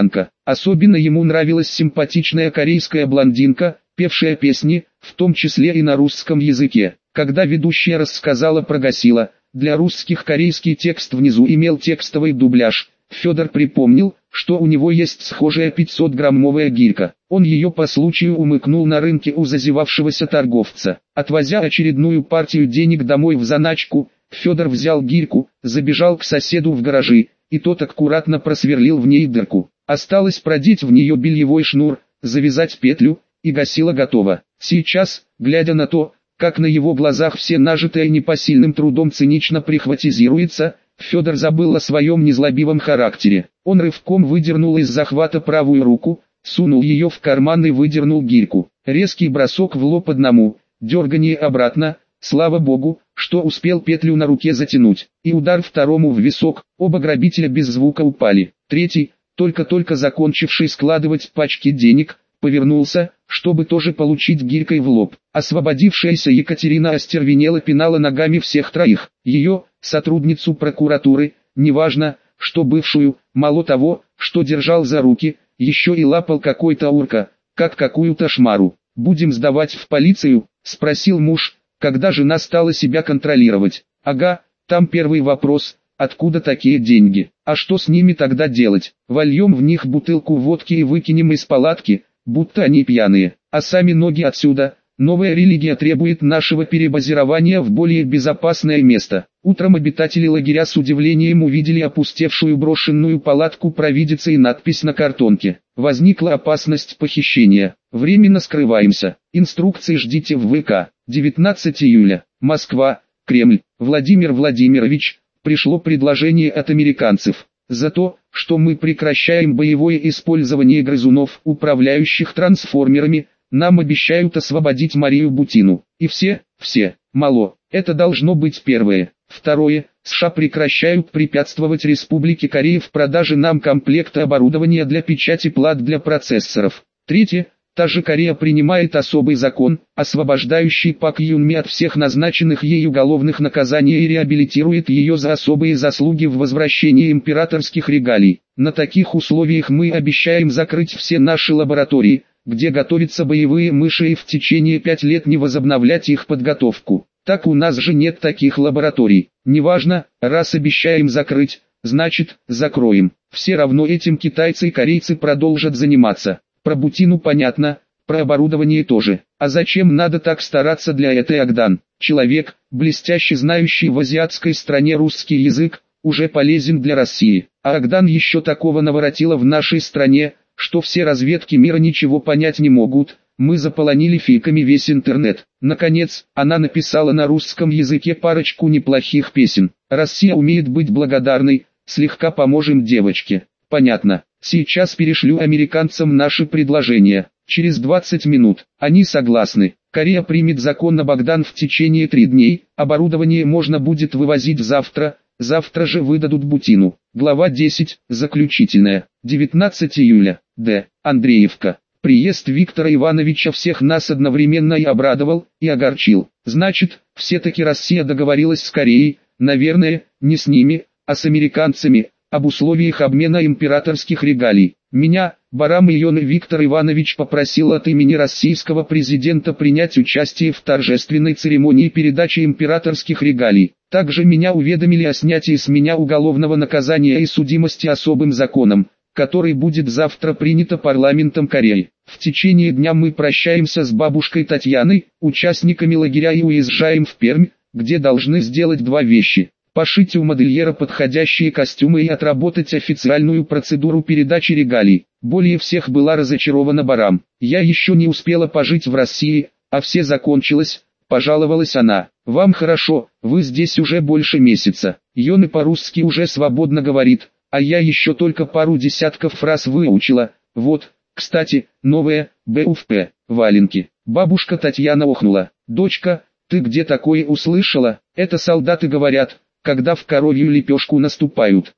Особенно ему нравилась симпатичная корейская блондинка, певшая песни, в том числе и на русском языке. Когда ведущая рассказала про Гасила, для русских корейский текст внизу имел текстовый дубляж, Федор припомнил, что у него есть схожая 500-граммовая гирька. Он ее по случаю умыкнул на рынке у зазевавшегося торговца. Отвозя очередную партию денег домой в заначку, Федор взял гирьку, забежал к соседу в гаражи, и тот аккуратно просверлил в ней дырку. Осталось продеть в нее бельевой шнур, завязать петлю, и Гасило готово. Сейчас, глядя на то, как на его глазах все нажитое непосильным трудом цинично прихватизируется, Федор забыл о своем незлобивом характере. Он рывком выдернул из захвата правую руку, сунул ее в карман и выдернул гирьку. Резкий бросок в лоб одному, дергание обратно, слава богу, что успел петлю на руке затянуть, и удар второму в висок, оба грабителя без звука упали. Третий, только-только закончивший складывать пачки денег, повернулся, чтобы тоже получить гирькой в лоб. Освободившаяся Екатерина остервенело пинала ногами всех троих. Ее, сотрудницу прокуратуры, неважно, что бывшую, мало того, что держал за руки, еще и лапал какой-то урка, как какую-то шмару. «Будем сдавать в полицию?» – спросил муж, когда жена стала себя контролировать. «Ага, там первый вопрос, откуда такие деньги? А что с ними тогда делать? Вольем в них бутылку водки и выкинем из палатки, будто они пьяные, а сами ноги отсюда». Новая религия требует нашего перебазирования в более безопасное место. Утром обитатели лагеря с удивлением увидели опустевшую брошенную палатку провидицы и надпись на картонке. Возникла опасность похищения. Временно скрываемся. Инструкции ждите в ВК. 19 июля. Москва, Кремль. Владимир Владимирович, пришло предложение от американцев. За то, что мы прекращаем боевое использование грызунов, управляющих трансформерами, нам обещают освободить Марию Бутину. И все, мало. Это должно быть первое. Второе, США прекращают препятствовать Республике Корея в продаже нам комплекта оборудования для печати плат для процессоров. Третье, та же Корея принимает особый закон, освобождающий Пак Юнми от всех назначенных ей уголовных наказаний и реабилитирует ее за особые заслуги в возвращении императорских регалий. На таких условиях мы обещаем закрыть все наши лаборатории, где готовятся боевые мыши, и в течение 5 лет не возобновлять их подготовку. Так у нас же нет таких лабораторий. Неважно, раз обещаем закрыть, значит, закроем. Все равно этим китайцы и корейцы продолжат заниматься. Про Бутину понятно, про оборудование тоже. А зачем надо так стараться для этой Агдан? Человек, блестяще знающий в азиатской стране русский язык, уже полезен для России. А Агдан еще такого наворотила в нашей стране, что все разведки мира ничего понять не могут. Мы заполонили фейками весь интернет. Наконец, она написала на русском языке парочку неплохих песен. Россия умеет быть благодарной, слегка поможем девочке. Понятно. Сейчас перешлю американцам наши предложения. Через 20 минут. Они согласны. Корея примет закон об Агдан в течение 3 дней. Оборудование можно будет вывозить завтра. Завтра же выдадут Бутину. Глава 10. Заключительная. 19 июля. Д. Андреевка. Приезд Виктора Ивановича всех нас одновременно и обрадовал, и огорчил. Значит, все-таки Россия договорилась с Кореей, наверное, не с ними, а с американцами, об условиях обмена императорских регалий. Меня, Барам Иона Виктор Иванович попросил от имени российского президента принять участие в торжественной церемонии передачи императорских регалий. Также меня уведомили о снятии с меня уголовного наказания и судимости особым законом, который будет завтра принято парламентом Кореи. В течение дня мы прощаемся с бабушкой Татьяной, участниками лагеря, и уезжаем в Пермь, где должны сделать 2 вещи. Пошить у модельера подходящие костюмы и отработать официальную процедуру передачи регалий. Более всех была разочарована Барам. Я еще не успела пожить в России, а все закончилось, пожаловалась она. Вам хорошо, вы здесь уже больше месяца. Йона по-русски уже свободно говорит, а я еще только пару десятков фраз выучила. Вот, кстати, новое, БУФП, валенки. Бабушка Татьяна охнула. Дочка, ты где такое услышала? Это солдаты говорят, когда в коровью лепешку наступают.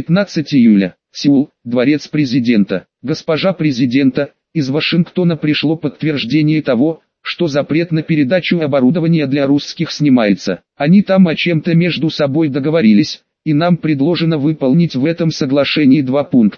19 июля. Сеул, дворец президента. Госпожа президента, из Вашингтона пришло подтверждение того, что запрет на передачу оборудования для русских снимается. Они там о чем-то между собой договорились, и нам предложено выполнить в этом соглашении 2 пункта.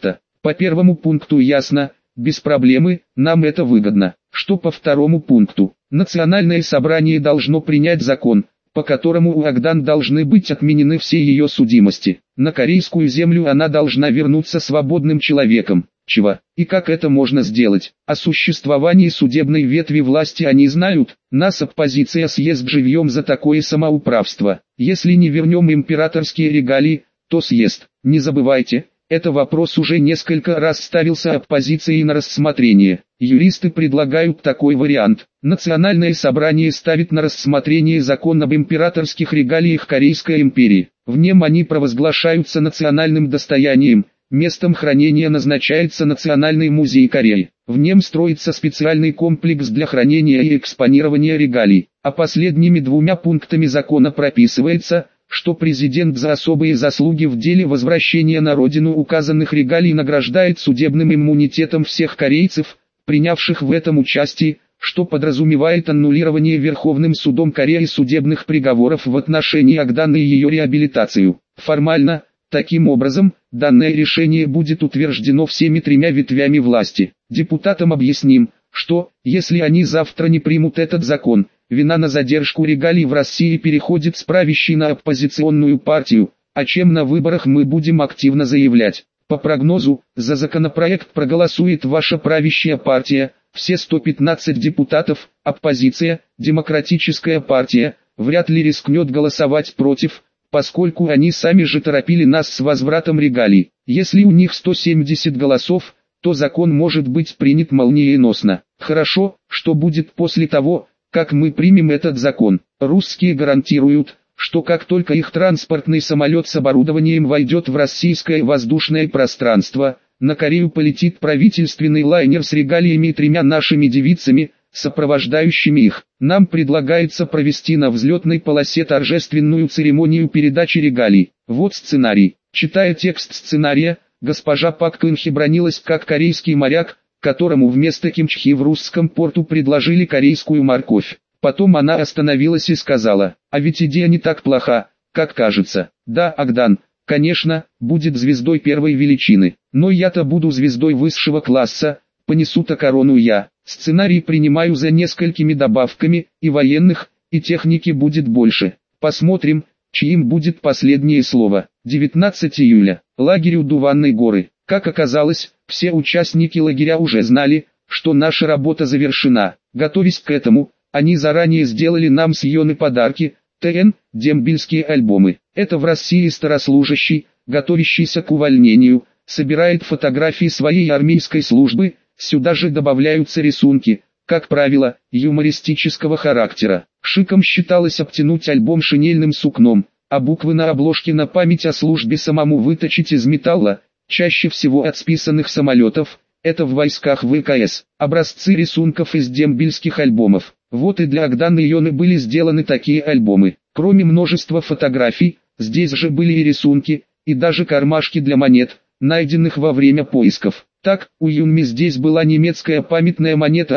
По первому пункту ясно, без проблемы, нам это выгодно. Что по второму пункту? Национальное собрание должно принять закон, по которому у Агдан должны быть отменены все ее судимости. На корейскую землю она должна вернуться свободным человеком. Чего? И как это можно сделать? О существовании судебной ветви власти они знают, нас оппозиция съест живьем за такое самоуправство. Если не вернем императорские регалии, то съест. Не забывайте, это вопрос уже несколько раз ставился оппозицией на рассмотрение. Юристы предлагают такой вариант. Национальное собрание ставит на рассмотрение закон об императорских регалиях Корейской империи. В нем они провозглашаются национальным достоянием. Местом хранения назначается Национальный музей Кореи. В нем строится специальный комплекс для хранения и экспонирования регалий. А последними двумя пунктами закона прописывается, что президент за особые заслуги в деле возвращения на родину указанных регалий награждает судебным иммунитетом всех корейцев, принявших в этом участие, что подразумевает аннулирование Верховным судом Кореи судебных приговоров в отношении Агдан и ее реабилитацию. Формально, таким образом, данное решение будет утверждено всеми тремя ветвями власти. Депутатам объясним, что, если они завтра не примут этот закон, вина на задержку регалий в России переходит с правящей на оппозиционную партию, о чем на выборах мы будем активно заявлять. По прогнозу, за законопроект проголосует ваша правящая партия, все 115 депутатов, оппозиция, Демократическая партия, вряд ли рискнет голосовать против, поскольку они сами же торопили нас с возвратом регалий. Если у них 170 голосов, то закон может быть принят молниеносно. Хорошо, что будет после того, как мы примем этот закон. Русские гарантируют, что как только их транспортный самолет с оборудованием войдет в российское воздушное пространство, на Корею полетит правительственный лайнер с регалиями и тремя нашими девицами, сопровождающими их. Нам предлагается провести на взлетной полосе торжественную церемонию передачи регалий. Вот сценарий. Читая текст сценария, госпожа Пак Кын-хи бронилась как корейский моряк, которому вместо кимчхи в русском порту предложили корейскую морковь. Потом она остановилась и сказала: «А ведь идея не так плоха, как кажется. Да, Агдан, конечно, будет звездой первой величины, но я-то буду звездой высшего класса, понесу-то корону я. Сценарий принимаю за несколькими добавками, и военных, и техники будет больше. Посмотрим, чьим будет последнее слово». 19 июля. Лагерь у Дуванной горы. Как оказалось, все участники лагеря уже знали, что наша работа завершена. Готовясь к этому, они заранее сделали нам с Йоны подарки, ТН, дембельские альбомы. Это в России старослужащий, готовящийся к увольнению, собирает фотографии своей армейской службы, сюда же добавляются рисунки, как правило, юмористического характера. Шиком считалось обтянуть альбом шинельным сукном, а буквы на обложке на память о службе самому выточить из металла, чаще всего от списанных самолетов, это в войсках ВКС. Образцы рисунков из дембельских альбомов. Вот и для Агдан и Йоны были сделаны такие альбомы. Кроме множества фотографий, здесь же были и рисунки, и даже кармашки для монет, найденных во время поисков. Так, у Юнми здесь была немецкая памятная монета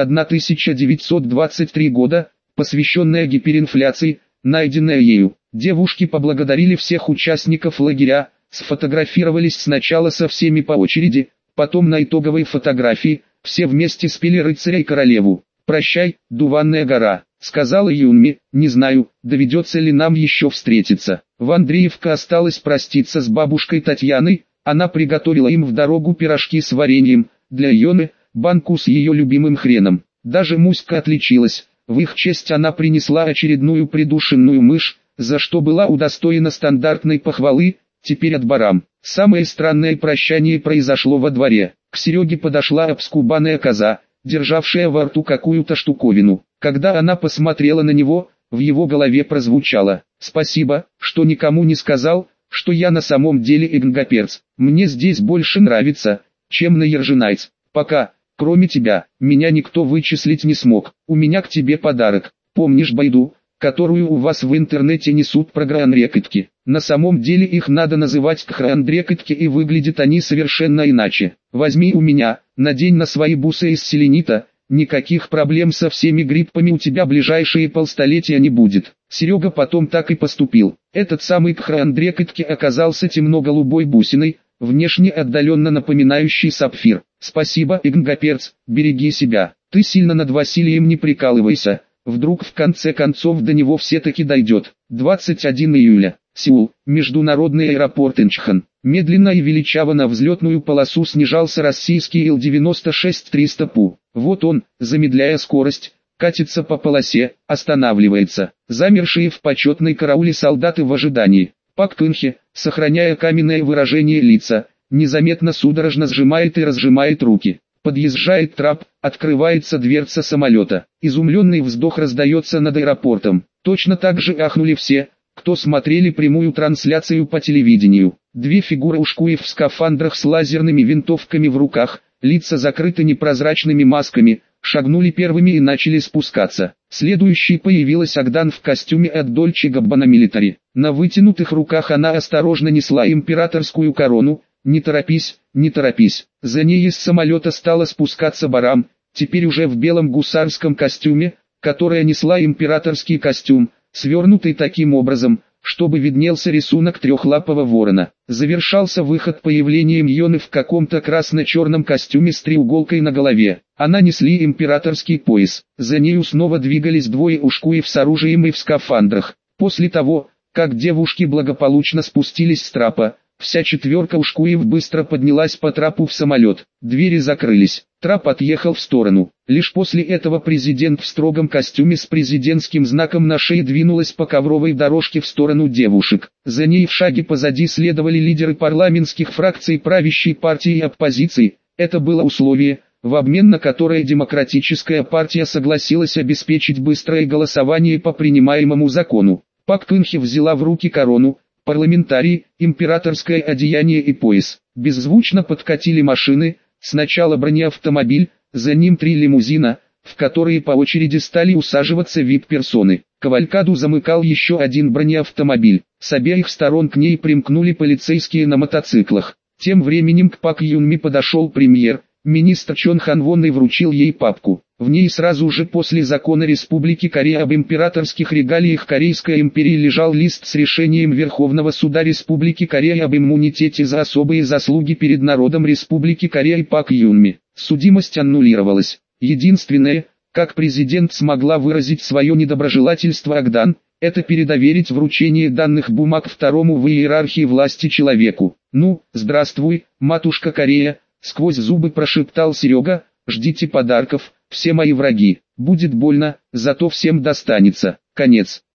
1923 года, посвященная гиперинфляции, найденная ею. Девушки поблагодарили всех участников лагеря, сфотографировались сначала со всеми по очереди, потом на итоговой фотографии, все вместе спели «Рыцаря и королеву». «Прощай, Дуванная гора», — сказала Юнми, — «не знаю, доведется ли нам еще встретиться». В Андреевка осталось проститься с бабушкой Татьяной, она приготовила им в дорогу пирожки с вареньем, для Йоны — банку с ее любимым хреном. Даже Муська отличилась, в их честь она принесла очередную придушенную мышь, за что была удостоена стандартной похвалы, теперь от барам. Самое странное прощание произошло во дворе. К Сереге подошла обскубанная коза, державшая во рту какую-то штуковину. Когда она посмотрела на него, в его голове прозвучало: «Спасибо, что никому не сказал, что я на самом деле игнгоперц. Мне здесь больше нравится, чем на Ерженайц. Пока, кроме тебя, меня никто вычислить не смог. У меня к тебе подарок. Помнишь байду, которую у вас в интернете несут про граанрекетки? На самом деле их надо называть кхраандрекетки, и выглядят они совершенно иначе. Возьми у меня, надень на свои бусы из селенита, никаких проблем со всеми гриппами у тебя ближайшие полстолетия не будет». Серега потом так и поступил. Этот самый кхраандрекетки оказался темно-голубой бусиной, внешне отдаленно напоминающий сапфир. «Спасибо, Игнгаперц, береги себя. Ты сильно над Василием не прикалывайся, вдруг в конце концов до него все-таки дойдет». 21 июля. Сеул, международный аэропорт Инчхон. Медленно и величаво на взлетную полосу снижался российский Ил-96-300 ПУ. Вот он, замедляя скорость, катится по полосе, останавливается. Замершие в почетной карауле солдаты в ожидании. Пак Кын-хе, сохраняя каменное выражение лица, незаметно судорожно сжимает и разжимает руки. Подъезжает трап, открывается дверца самолета. Изумленный вздох раздается над аэропортом. Точно так же ахнули все, кто смотрели прямую трансляцию по телевидению. Две фигуры ушкуев в скафандрах с лазерными винтовками в руках, лица закрыты непрозрачными масками, шагнули первыми и начали спускаться. Следующей появилась Агдан в костюме от Dolce Gabbana Military. На вытянутых руках она осторожно несла императорскую корону. «Не торопись, не торопись». За ней из самолета стала спускаться Барам, теперь уже в белом гусарском костюме, которая несла императорский костюм, свернутый таким образом, чтобы виднелся рисунок трехлапого ворона. Завершался выход появлением Йоны в каком-то красно-черном костюме с треуголкой на голове. Она несли императорский пояс. За нею снова двигались двое ушкуев с оружием и в скафандрах. После того, как девушки благополучно спустились с трапа, вся четверка ушкуев быстро поднялась по трапу в самолет. Двери закрылись. Трап отъехал в сторону. Лишь после этого президент в строгом костюме с президентским знаком на шее двинулась по ковровой дорожке в сторону девушек. За ней в шаге позади следовали лидеры парламентских фракций правящей партии и оппозиции. Это было условие, в обмен на которое Демократическая партия согласилась обеспечить быстрое голосование по принимаемому закону. Пак Кын-хе взяла в руки корону, парламентарии, императорское одеяние и пояс. Беззвучно подкатили машины, сначала бронеавтомобиль, за ним 3 лимузина, в которые по очереди стали усаживаться вип-персоны. Кавалькаду замыкал еще один бронеавтомобиль. С обеих сторон к ней примкнули полицейские на мотоциклах. Тем временем к Пак Юнми подошел премьер-министр Чон Хан Вон и вручил ей папку. В ней сразу же после закона Республики Корея об императорских регалиях Корейской империи лежал лист с решением Верховного суда Республики Корея об иммунитете за особые заслуги перед народом Республики Корея и Пак Юнми. Судимость аннулировалась. Единственное, как президент смогла выразить свое недоброжелательство Агдан, это передоверить вручение данных бумаг второму в иерархии власти человеку. «Ну, здравствуй, матушка Корея», — сквозь зубы прошептал Серега, «ждите подарков, все мои враги. Будет больно, зато всем достанется». Конец.